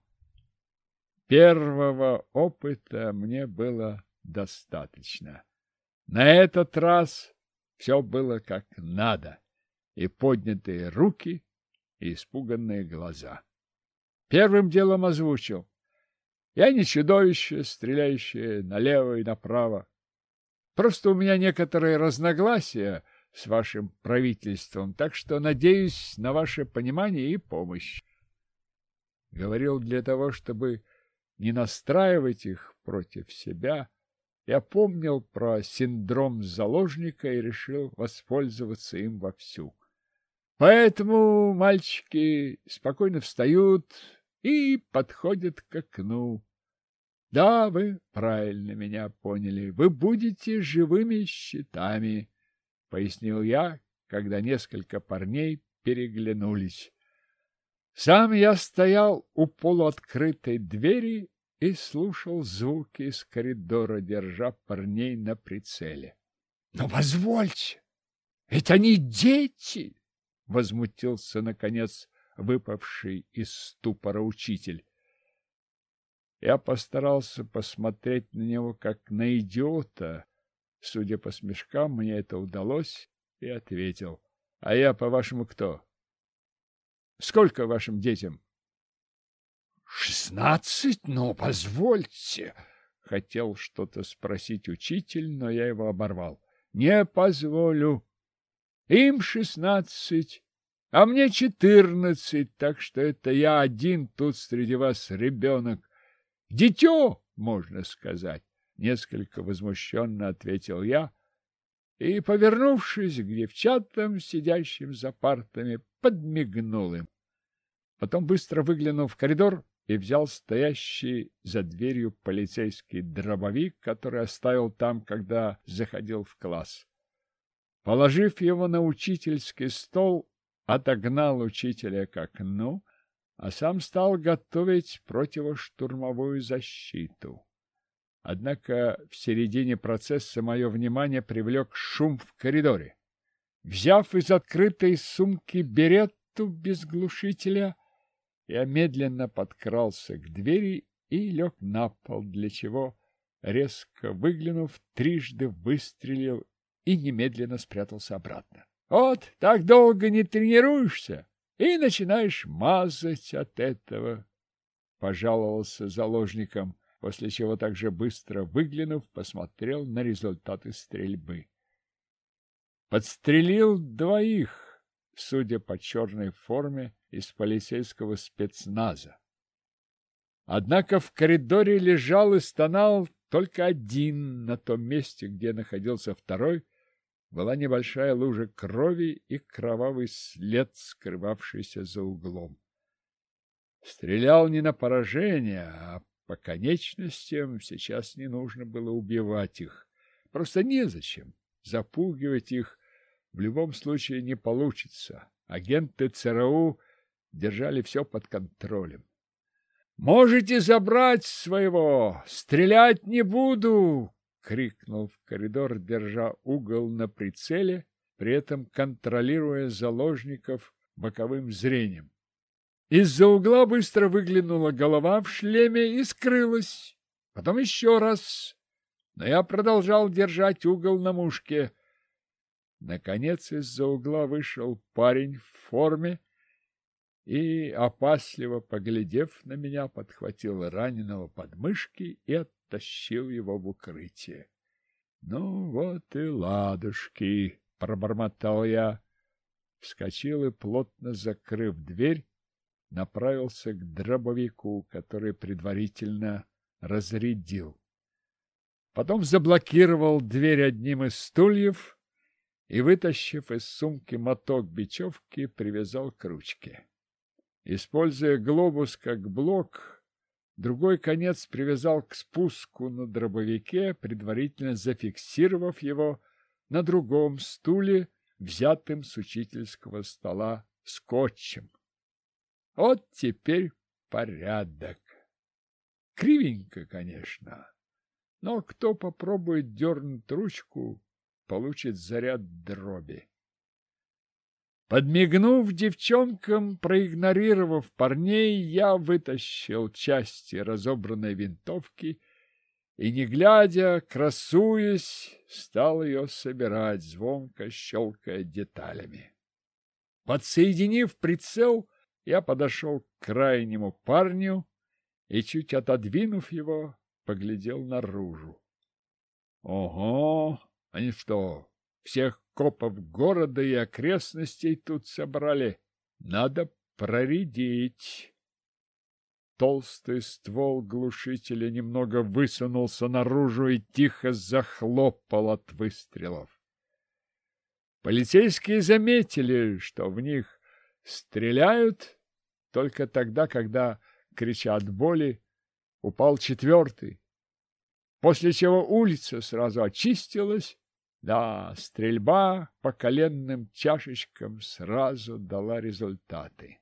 [SPEAKER 1] Первого опыта мне было достаточно. На этот раз все было как надо, и поднятые руки, и испуганные глаза. Первым делом озвучил: «Я не чудовище, стреляющее налево и направо. Просто у меня некоторые разногласия с вашим правительством, так что надеюсь на ваше понимание и помощь». Говорил для того, чтобы не настраивать их против себя. Я помнил про синдром заложника и решил воспользоваться им вовсю. Поэтому мальчики спокойно встают и подходят к окну. Да, вы правильно меня поняли. Вы будете живыми щитами, пояснил я, когда несколько парней переглянулись. Сам я стоял у полуоткрытой двери и слушал звуки из коридора, держа парней на прицеле. — Но позвольте, это они дети! — возмутился, наконец, выпавший из ступора учитель. Я постарался посмотреть на него, как на идиота. Судя по смешкам, мне это удалось, и ответил: — А я, по-вашему, кто? Сколько вашим детям? 16, но позвольте. Хотел что-то спросить учитель, но я его оборвал. Не позволю. Им 16, а мне 14, так что это я один тут среди вас ребенок. Дитё, можно сказать. Несколько возмущенно ответил я и, повернувшись к девчатам, сидящим за партами, подмигнул им. Потом быстро выглянул в коридор и взял стоящий за дверью полицейский дробовик, который оставил там, когда заходил в класс. Положив его на учительский стол, отогнал учителя к окну, а сам стал готовить противоштурмовую защиту. Однако в середине процесса мое внимание привлек шум в коридоре. Взяв из открытой сумки беретту без глушителя, я медленно подкрался к двери и лег на пол, для чего, резко выглянув, трижды выстрелил и немедленно спрятался обратно. Вот так долго не тренируешься и начинаешь мазать от этого, пожаловался заложникам, после чего также быстро выглянув, посмотрел на результаты стрельбы. Подстрелил двоих, судя по черной форме, из полицейского спецназа. Однако в коридоре лежал и стонал только один. На том месте, где находился второй, была небольшая лужа крови и кровавый след, скрывавшийся за углом. Стрелял не на поражение, а по конечностям. Сейчас не нужно было убивать их. Просто незачем. Запугивать их в любом случае не получится. Агенты ЦРУ держали все под контролем. «Можете забрать своего! Стрелять не буду!» — крикнул в коридор, держа угол на прицеле, при этом контролируя заложников боковым зрением. Из-за угла быстро выглянула голова в шлеме и скрылась. Потом еще раз, но я продолжал держать угол на мушке. Наконец из-за угла вышел парень в форме и, опасливо поглядев на меня, подхватил раненого под мышки и оттащил его в укрытие. — Ну вот и ладушки, — пробормотал я, вскочил и, плотно закрыв дверь, направился к дробовику, который предварительно разрядил. Потом заблокировал дверь одним из стульев и, вытащив из сумки моток бечевки, привязал к ручке. Используя глобус как блок, другой конец привязал к спуску на дробовике, предварительно зафиксировав его на другом стуле, взятым с учительского стола скотчем. Вот теперь порядок. Кривенько, конечно, но кто попробует дернуть ручку, получит заряд дроби. Подмигнув девчонкам, проигнорировав парней, я вытащил части разобранной винтовки и, не глядя, красуясь, стал ее собирать, звонко щелкая деталями. Подсоединив прицел, я подошел к крайнему парню и, чуть отодвинув его, поглядел наружу. Ого! Они что, всех копов города и окрестностей тут собрали? Надо проредить. Толстый ствол глушителя немного высунулся наружу и тихо захлопал от выстрелов. Полицейские заметили, что в них стреляют только тогда, когда, крича от боли, упал четвертый, после чего улица сразу очистилась. Да, стрельба по коленным чашечкам сразу дала результаты.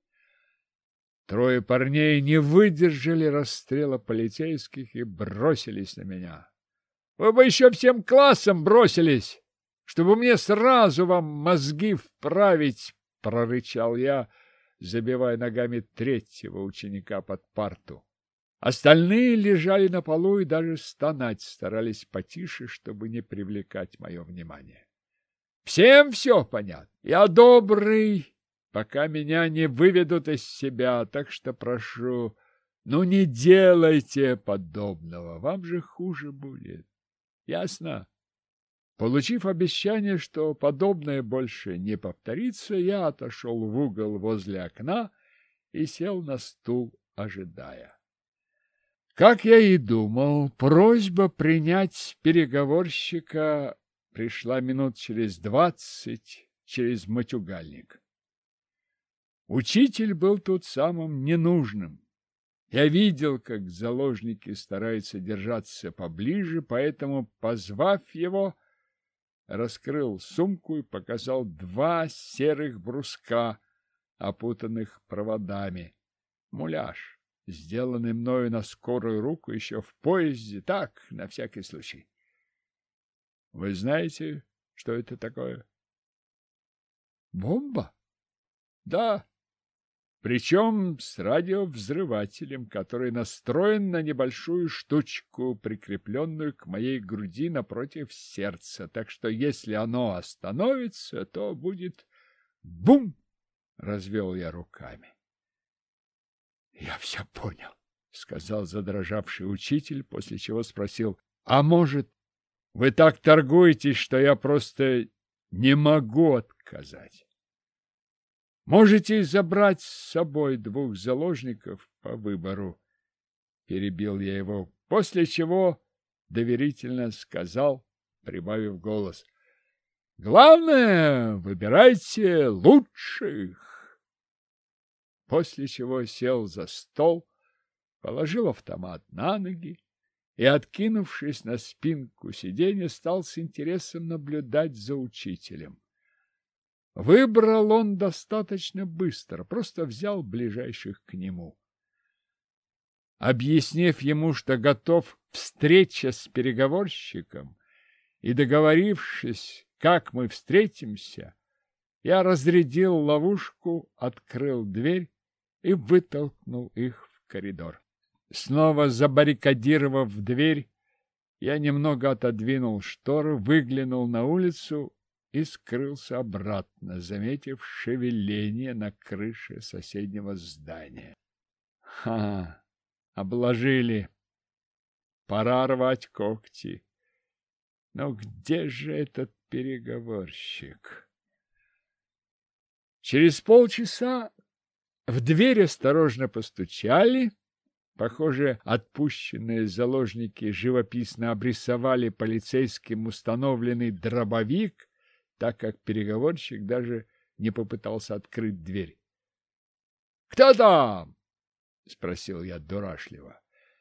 [SPEAKER 1] Трое парней не выдержали расстрела полицейских и бросились на меня. Вы бы еще всем классом бросились, чтобы мне сразу вам мозги вправить, — прорычал я, забивая ногами третьего ученика под парту. Остальные лежали на полу и даже стонать старались потише, чтобы не привлекать мое внимание. Всем все понятно. Я добрый, пока меня не выведут из себя, так что прошу, ну не делайте подобного, вам же хуже будет. Ясно? Получив обещание, что подобное больше не повторится, я отошел в угол возле окна и сел на стул, ожидая. Как я и думал, просьба принять переговорщика пришла минут через 20 через матюгальник. Учитель был тут самым ненужным. Я видел, как заложники стараются держаться поближе, поэтому, позвав его, раскрыл сумку и показал 2 серых бруска, опутанных проводами. Муляж, сделанный мною на скорую руку еще в поезде, так, на всякий случай. Вы знаете, что это такое? Бомба? Да. Причем с радиовзрывателем, который настроен на небольшую штучку, прикрепленную к моей груди напротив сердца. Так что если оно остановится, то будет бум! Развел я руками. Я все понял, сказал задрожавший учитель, после чего спросил: а может, вы так торгуетесь, что я просто не могу отказать? Можете забрать с собой 2 заложников по выбору, перебил я его, после чего доверительно сказал, прибавив голос: главное, выбирайте лучших. После чего сел за стол, положил автомат на ноги и, откинувшись на спинку сиденья, стал с интересом наблюдать за учителем. Выбрал он достаточно быстро, просто взял ближайших к нему. Объяснив ему, что готов встреча с переговорщиком, и договорившись, как мы встретимся, я разрядил ловушку, открыл дверь и вытолкнул их в коридор. Снова забаррикадировав дверь, я немного отодвинул шторы, выглянул на улицу и скрылся обратно, заметив шевеление на крыше соседнего здания. Ха! Обложили! пора рвать когти. Но где же этот переговорщик? Через полчаса в дверь осторожно постучали. Похоже, отпущенные заложники живописно обрисовали полицейским установленный дробовик, так как переговорщик даже не попытался открыть дверь. — Кто там? — спросил я дурашливо.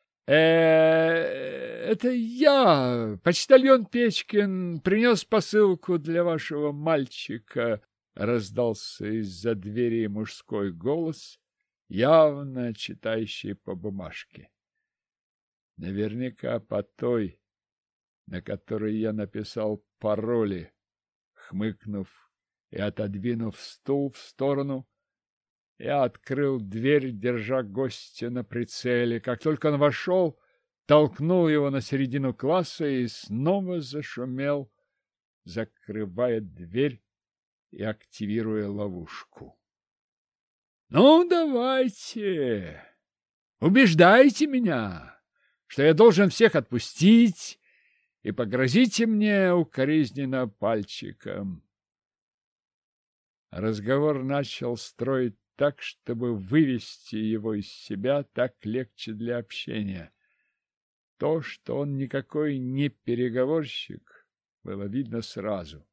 [SPEAKER 1] Это я, почтальон Печкин, принес посылку для вашего мальчика, — раздался из-за двери мужской голос, явно читающий по бумажке. Наверняка по той, на которой я написал пароли. Хмыкнув и отодвинув стул в сторону, я открыл дверь, держа гостя на прицеле. Как только он вошел, толкнул его на середину класса и снова зашумел, закрывая дверь и активируя ловушку. — Ну, давайте, убеждайте меня, что я должен всех отпустить, и погрозите мне укоризненно пальчиком. Разговор начал строить так, чтобы вывести его из себя, так легче для общения. То, что он никакой не переговорщик, было видно сразу.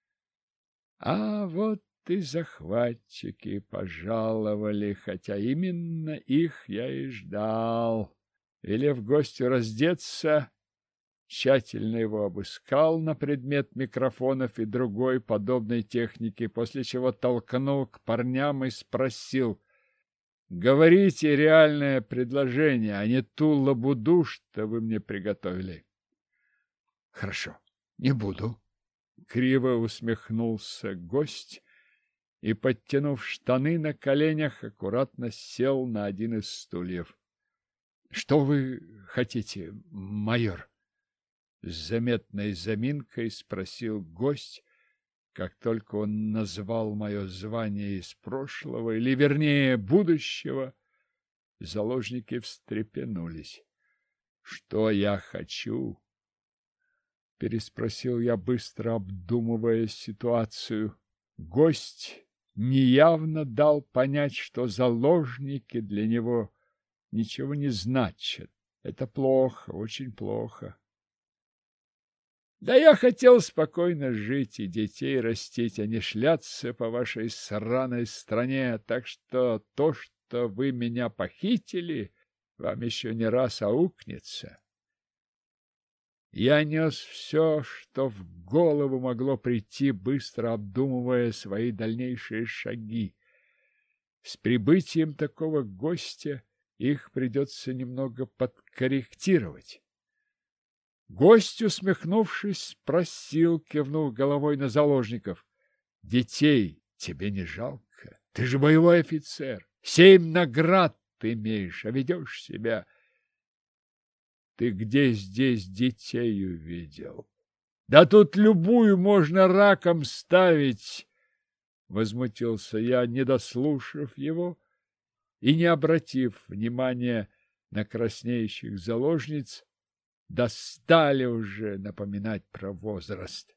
[SPEAKER 1] А вот и захватчики пожаловали, хотя именно их я и ждал. Велев гостю раздеться, тщательно его обыскал на предмет микрофонов и другой подобной техники, после чего толкнул к парням и спросил: «Говорите реальное предложение, а не ту лабуду, что вы мне приготовили». «Хорошо, не буду», — криво усмехнулся гость и, подтянув штаны на коленях, аккуратно сел на один из стульев. «Что вы хотите, майор?» С заметной заминкой спросил гость, как только он назвал мое звание из прошлого, или, вернее, будущего. Заложники встрепенулись. — Что я хочу? — переспросил я, быстро обдумывая ситуацию. Гость неявно дал понять, что заложники для него ничего не значат. Это плохо, очень плохо. Да я хотел спокойно жить и детей растить, а не шляться по вашей сраной стране, так что то, что вы меня похитили, вам еще не раз аукнется. Я нес все, что в голову могло прийти, быстро обдумывая свои дальнейшие шаги. С прибытием такого гостя их придется немного подкорректировать. Гость, усмехнувшись, спросил, кивнув головой на заложников: — Детей тебе не жалко? Ты же боевой офицер. 7 наград ты имеешь, а ведешь себя... Ты где здесь детей увидел? Да тут любую можно раком ставить! Возмутился я, не дослушав его и не обратив внимания на краснеющих заложниц. Достали уже напоминать про возраст.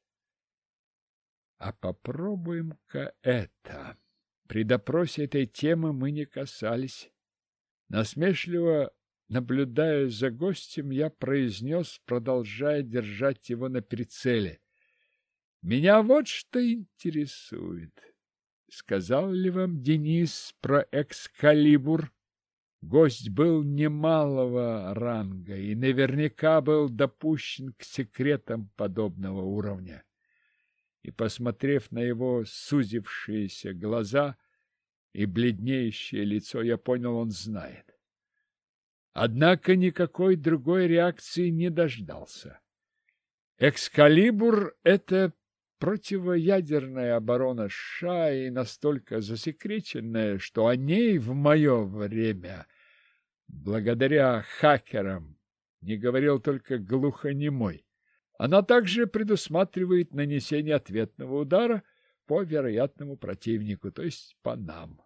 [SPEAKER 1] А попробуем-ка это. При допросе этой темы мы не касались. Насмешливо наблюдая за гостем, я произнес, продолжая держать его на прицеле: «Меня вот что интересует. Сказал ли вам Денис про Экскалибур? Гость был немалого ранга и наверняка был допущен к секретам подобного уровня. И, посмотрев на его сузившиеся глаза и бледнеющее лицо, я понял, он знает. Однако никакой другой реакции не дождался. Экскалибур — это противоядерная оборона США и настолько засекреченная, что о ней в мое время, благодаря хакерам, не говорил только глухонемой. Она также предусматривает нанесение ответного удара по вероятному противнику, то есть по нам.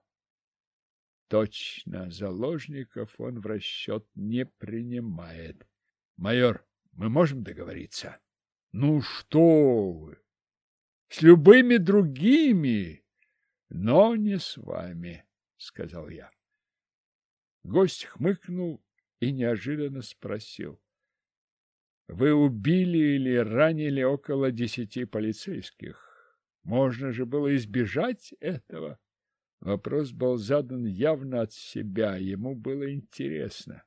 [SPEAKER 1] Точно, заложников он в расчет не принимает. Майор, мы можем договориться? Ну что вы? С любыми другими, но не с вами, сказал я. Гость хмыкнул и неожиданно спросил: вы убили или ранили около 10 полицейских? Можно же было избежать этого. Вопрос был задан явно от себя, ему было интересно.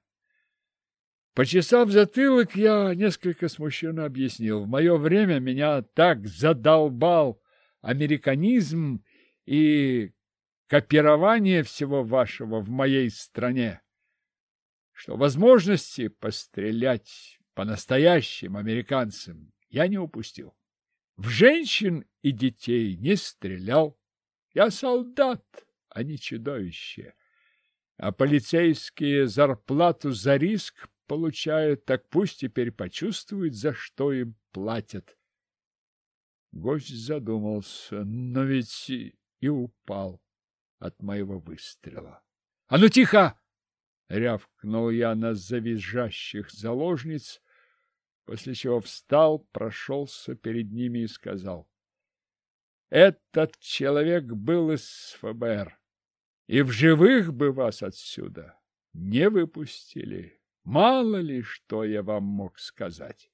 [SPEAKER 1] Почесав затылок, я несколько смущенно объяснил: в мое время меня так задолбал американизм и копирование всего вашего в моей стране, что возможности пострелять по настоящим американцам я не упустил. В женщин и детей не стрелял. Я солдат, а не чудовище. А полицейские зарплату за риск получают, так пусть теперь почувствуют, за что им платят. Гость задумался, но ведь и упал от моего выстрела. — А ну тихо! — рявкнул я на завизжащих заложниц, после чего встал, прошелся перед ними и сказал: этот человек был из ФБР, и в живых бы вас отсюда не выпустили. Мало ли, что я вам мог сказать.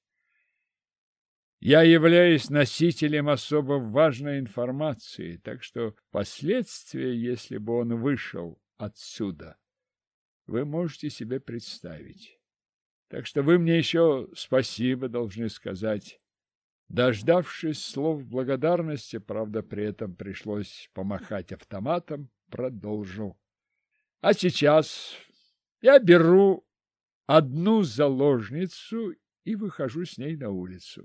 [SPEAKER 1] Я являюсь носителем особо важной информации, так что последствия, если бы он вышел отсюда, вы можете себе представить. Так что вы мне еще спасибо должны сказать. Дождавшись слов благодарности, правда, при этом пришлось помахать автоматом, продолжил. А сейчас я беру одну заложницу и выхожу с ней на улицу.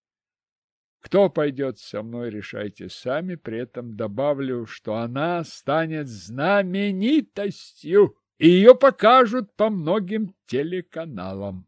[SPEAKER 1] Кто пойдет со мной, решайте сами, при этом добавлю, что она станет знаменитостью, и ее покажут по многим телеканалам.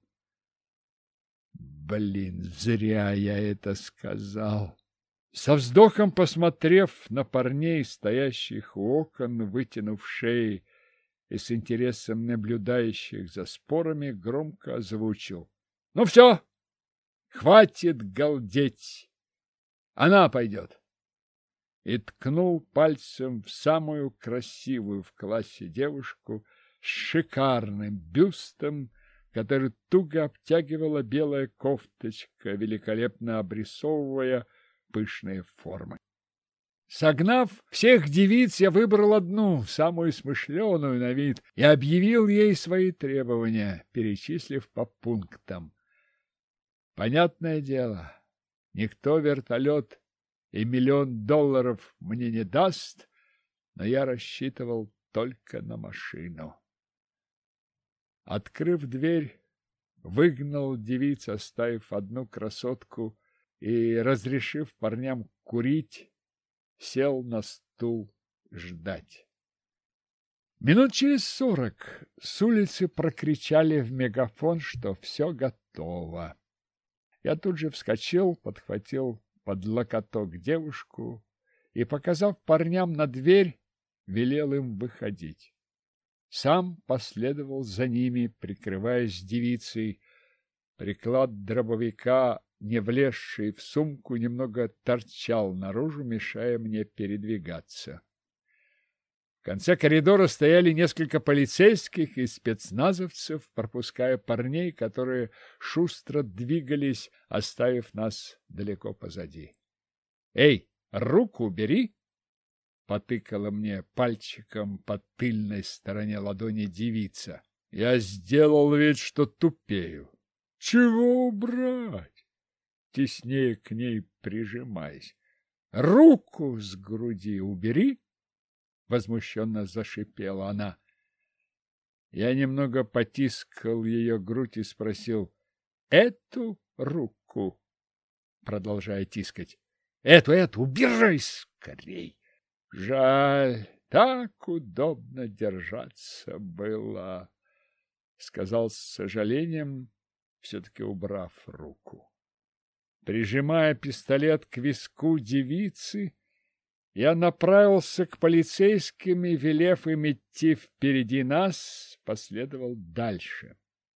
[SPEAKER 1] Блин, зря я это сказал. Со вздохом посмотрев на парней, стоящих у окон, вытянув шеи и с интересом наблюдающих за спорами, громко озвучил: ну все, хватит галдеть, она пойдет. И ткнул пальцем в самую красивую в классе девушку с шикарным бюстом, который туго обтягивала белая кофточка, великолепно обрисовывая пышные формы. Согнав всех девиц, я выбрал одну, самую смышленую на вид, и объявил ей свои требования, перечислив по пунктам. Понятное дело, никто вертолет и $1 миллион мне не даст, но я рассчитывал только на машину. Открыв дверь, выгнал девиц, оставив одну красотку, и, разрешив парням курить, сел на стул ждать. Минут через 40 с улицы прокричали в мегафон, что все готово. Я тут же вскочил, подхватил под локоток девушку и, показав парням на дверь, велел им выходить. Сам последовал за ними, прикрываясь девицей. Приклад дробовика, не влезший в сумку, немного торчал наружу, мешая мне передвигаться. В конце коридора стояли несколько полицейских и спецназовцев, пропуская парней, которые шустро двигались, оставив нас далеко позади. «Эй, руку убери!» — потыкала мне пальчиком по тыльной стороне ладони девица. Я сделал вид, что тупею. «Чего убрать?» Теснее к ней прижимаясь. «Руку с груди убери!» — возмущенно зашипела она. Я немного потискал ее грудь и спросил: «Эту руку?» Продолжая тискать. «Эту, убирай скорей!» «Жаль, так удобно держаться было», — сказал с сожалением, все-таки убрав руку. Прижимая пистолет к виску девицы, я направился к полицейским и, велев им идти впереди нас, последовал дальше.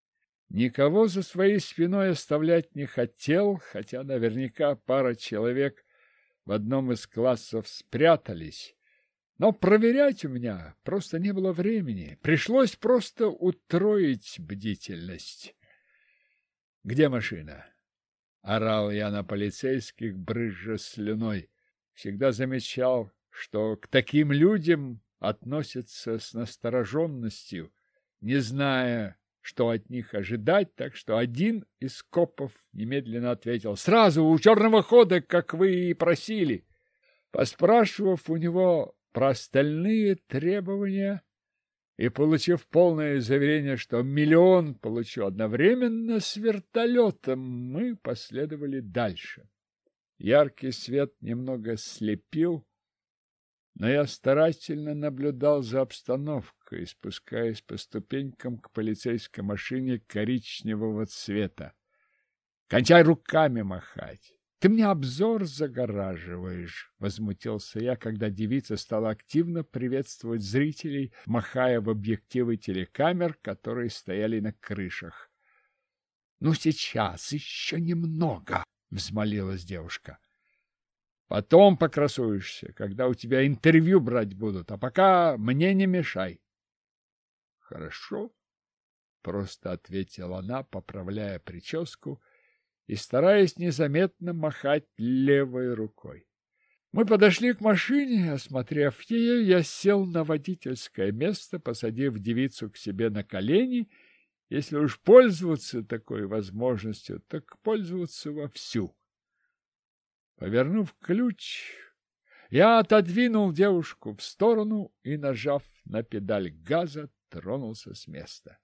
[SPEAKER 1] Никого за своей спиной оставлять не хотел, хотя наверняка пара человек в одном из классов спрятались. Но проверять у меня просто не было времени. Пришлось просто утроить бдительность. «Где машина?» — орал я на полицейских, брызжа слюной. Всегда замечал, что к таким людям относятся с настороженностью, не зная, что от них ожидать, так что один из копов немедленно ответил: «Сразу, у черного хода, как вы и просили». Поспрашивав у него про остальные требования и получив полное заверение, что 1 миллион получу одновременно с вертолетом, мы последовали дальше. Яркий свет немного слепил, но я старательно наблюдал за обстановкой, спускаясь по ступенькам к полицейской машине коричневого цвета. «Кончай руками махать! Ты мне обзор загораживаешь!» — возмутился я, когда девица стала активно приветствовать зрителей, махая в объективы телекамер, которые стояли на крышах. «Ну, сейчас еще немного!» — взмолилась девушка. «Потом покрасуешься, когда у тебя интервью брать будут, а пока мне не мешай». «Хорошо», — просто ответила она, поправляя прическу и стараясь незаметно махать левой рукой. Мы подошли к машине. Осмотрев ее, я сел на водительское место, посадив девицу к себе на колени. Если уж пользоваться такой возможностью, так пользоваться вовсю. Повернув ключ, я отодвинул девушку в сторону и, нажав на педаль газа, тронулся с места.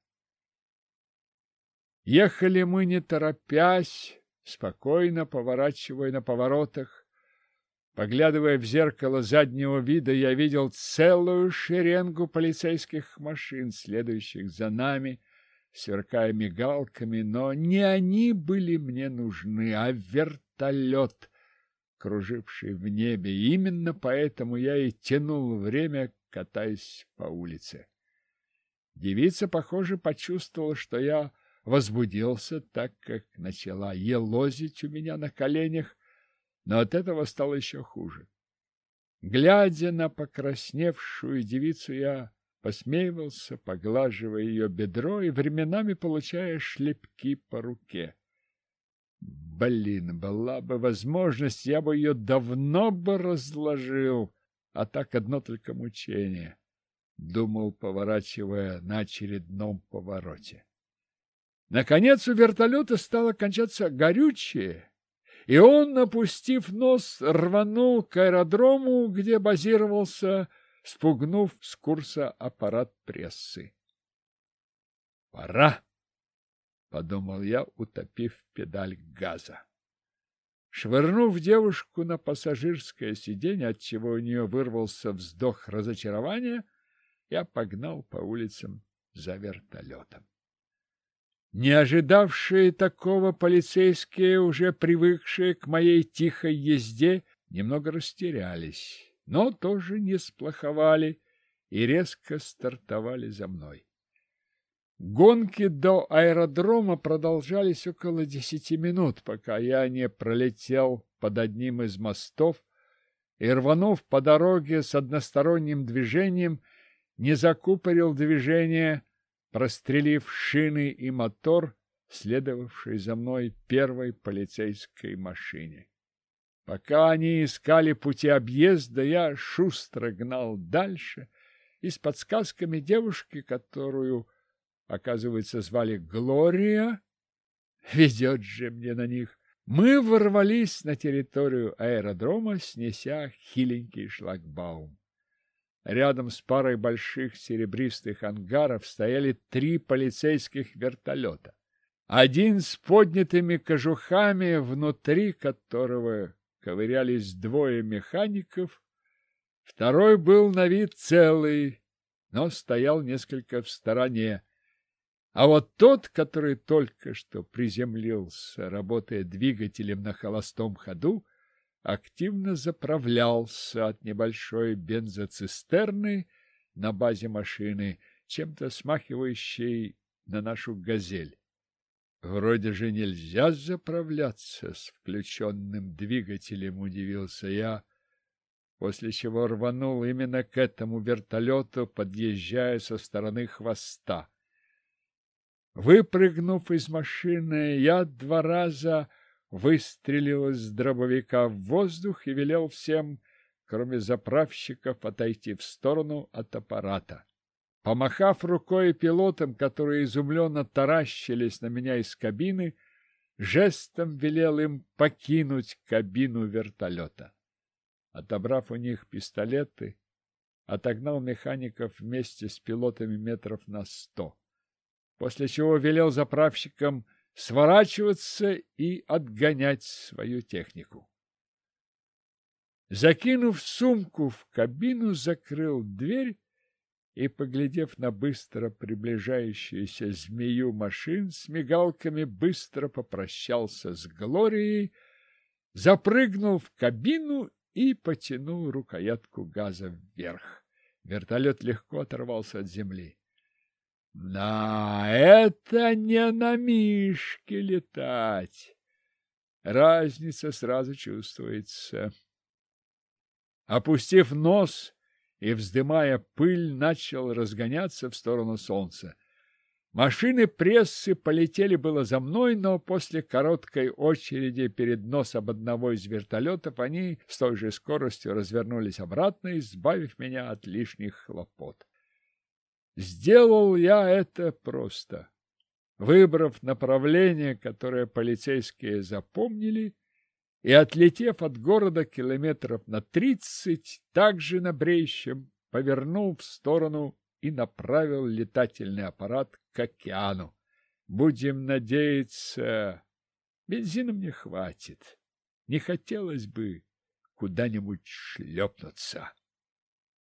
[SPEAKER 1] Ехали мы не торопясь, спокойно поворачивая на поворотах. Поглядывая в зеркало заднего вида, я видел целую шеренгу полицейских машин, следующих за нами, сверкая мигалками, но не они были мне нужны, а вертолет, круживший в небе. Именно поэтому я и тянул время, катаясь по улице. Девица, похоже, почувствовала, что я возбудился, так как начала елозить у меня на коленях, но от этого стало еще хуже. Глядя на покрасневшую девицу, я посмеивался, поглаживая ее бедро и временами получая шлепки по руке. Блин, была бы возможность, я бы ее давно бы разложил, а так одно только мучение, думал, поворачивая на очередном повороте. Наконец у вертолета стало кончаться горючее, и он, опустив нос, рванул к аэродрому, где базировался, спугнув с курса аппарат прессы. «Пора!» — подумал я, утопив педаль газа. Швырнув девушку на пассажирское сиденье, отчего у нее вырвался вздох разочарования, я погнал по улицам за вертолетом. Не ожидавшие такого полицейские, уже привыкшие к моей тихой езде, немного растерялись, но тоже не сплоховали и резко стартовали за мной. Гонки до аэродрома продолжались около 10 минут, пока я не пролетел под одним из мостов и, рванув по дороге с односторонним движением, не закупорил движение, прострелив шины и мотор, следовавшей за мной первой полицейской машине. Пока они искали пути объезда, я шустро гнал дальше и с подсказками девушки, которую, оказывается, звали Глория, везет же мне на них, мы ворвались на территорию аэродрома, снеся хиленький шлагбаум. Рядом с парой больших серебристых ангаров стояли 3 полицейских вертолета. Один с поднятыми кожухами, внутри которого ковырялись 2 механиков. Второй был на вид целый, но стоял несколько в стороне. А вот тот, который только что приземлился, работая двигателем на холостом ходу, активно заправлялся от небольшой бензоцистерны на базе машины, чем-то смахивающей на нашу «Газель». Вроде же нельзя заправляться с включенным двигателем, удивился я, после чего рванул именно к этому вертолету, подъезжая со стороны хвоста. Выпрыгнув из машины, я 2 раза выстрелил из дробовика в воздух и велел всем, кроме заправщиков, отойти в сторону от аппарата. Помахав рукой пилотам, которые изумленно таращились на меня из кабины, жестом велел им покинуть кабину вертолета. Отобрав у них пистолеты, отогнал механиков вместе с пилотами метров на 100, после чего велел заправщикам сворачиваться и отгонять свою технику. Закинув сумку в кабину, закрыл дверь и, поглядев на быстро приближающуюся змею машин с мигалками, быстро попрощался с Глорией, запрыгнул в кабину и потянул рукоятку газа вверх. Вертолет легко оторвался от земли. Да, это не на Мишке летать. Разница сразу чувствуется. Опустив нос и вздымая пыль, начал разгоняться в сторону солнца. Машины прессы полетели было за мной, но после короткой очереди перед носом одного из вертолетов они с той же скоростью развернулись обратно, избавив меня от лишних хлопот. Сделал я это просто. Выбрав направление, которое полицейские запомнили, и, отлетев от города километров на 30, также на бреющем, повернул в сторону и направил летательный аппарат к океану. Будем надеяться, бензина мне хватит. Не хотелось бы куда-нибудь шлепнуться.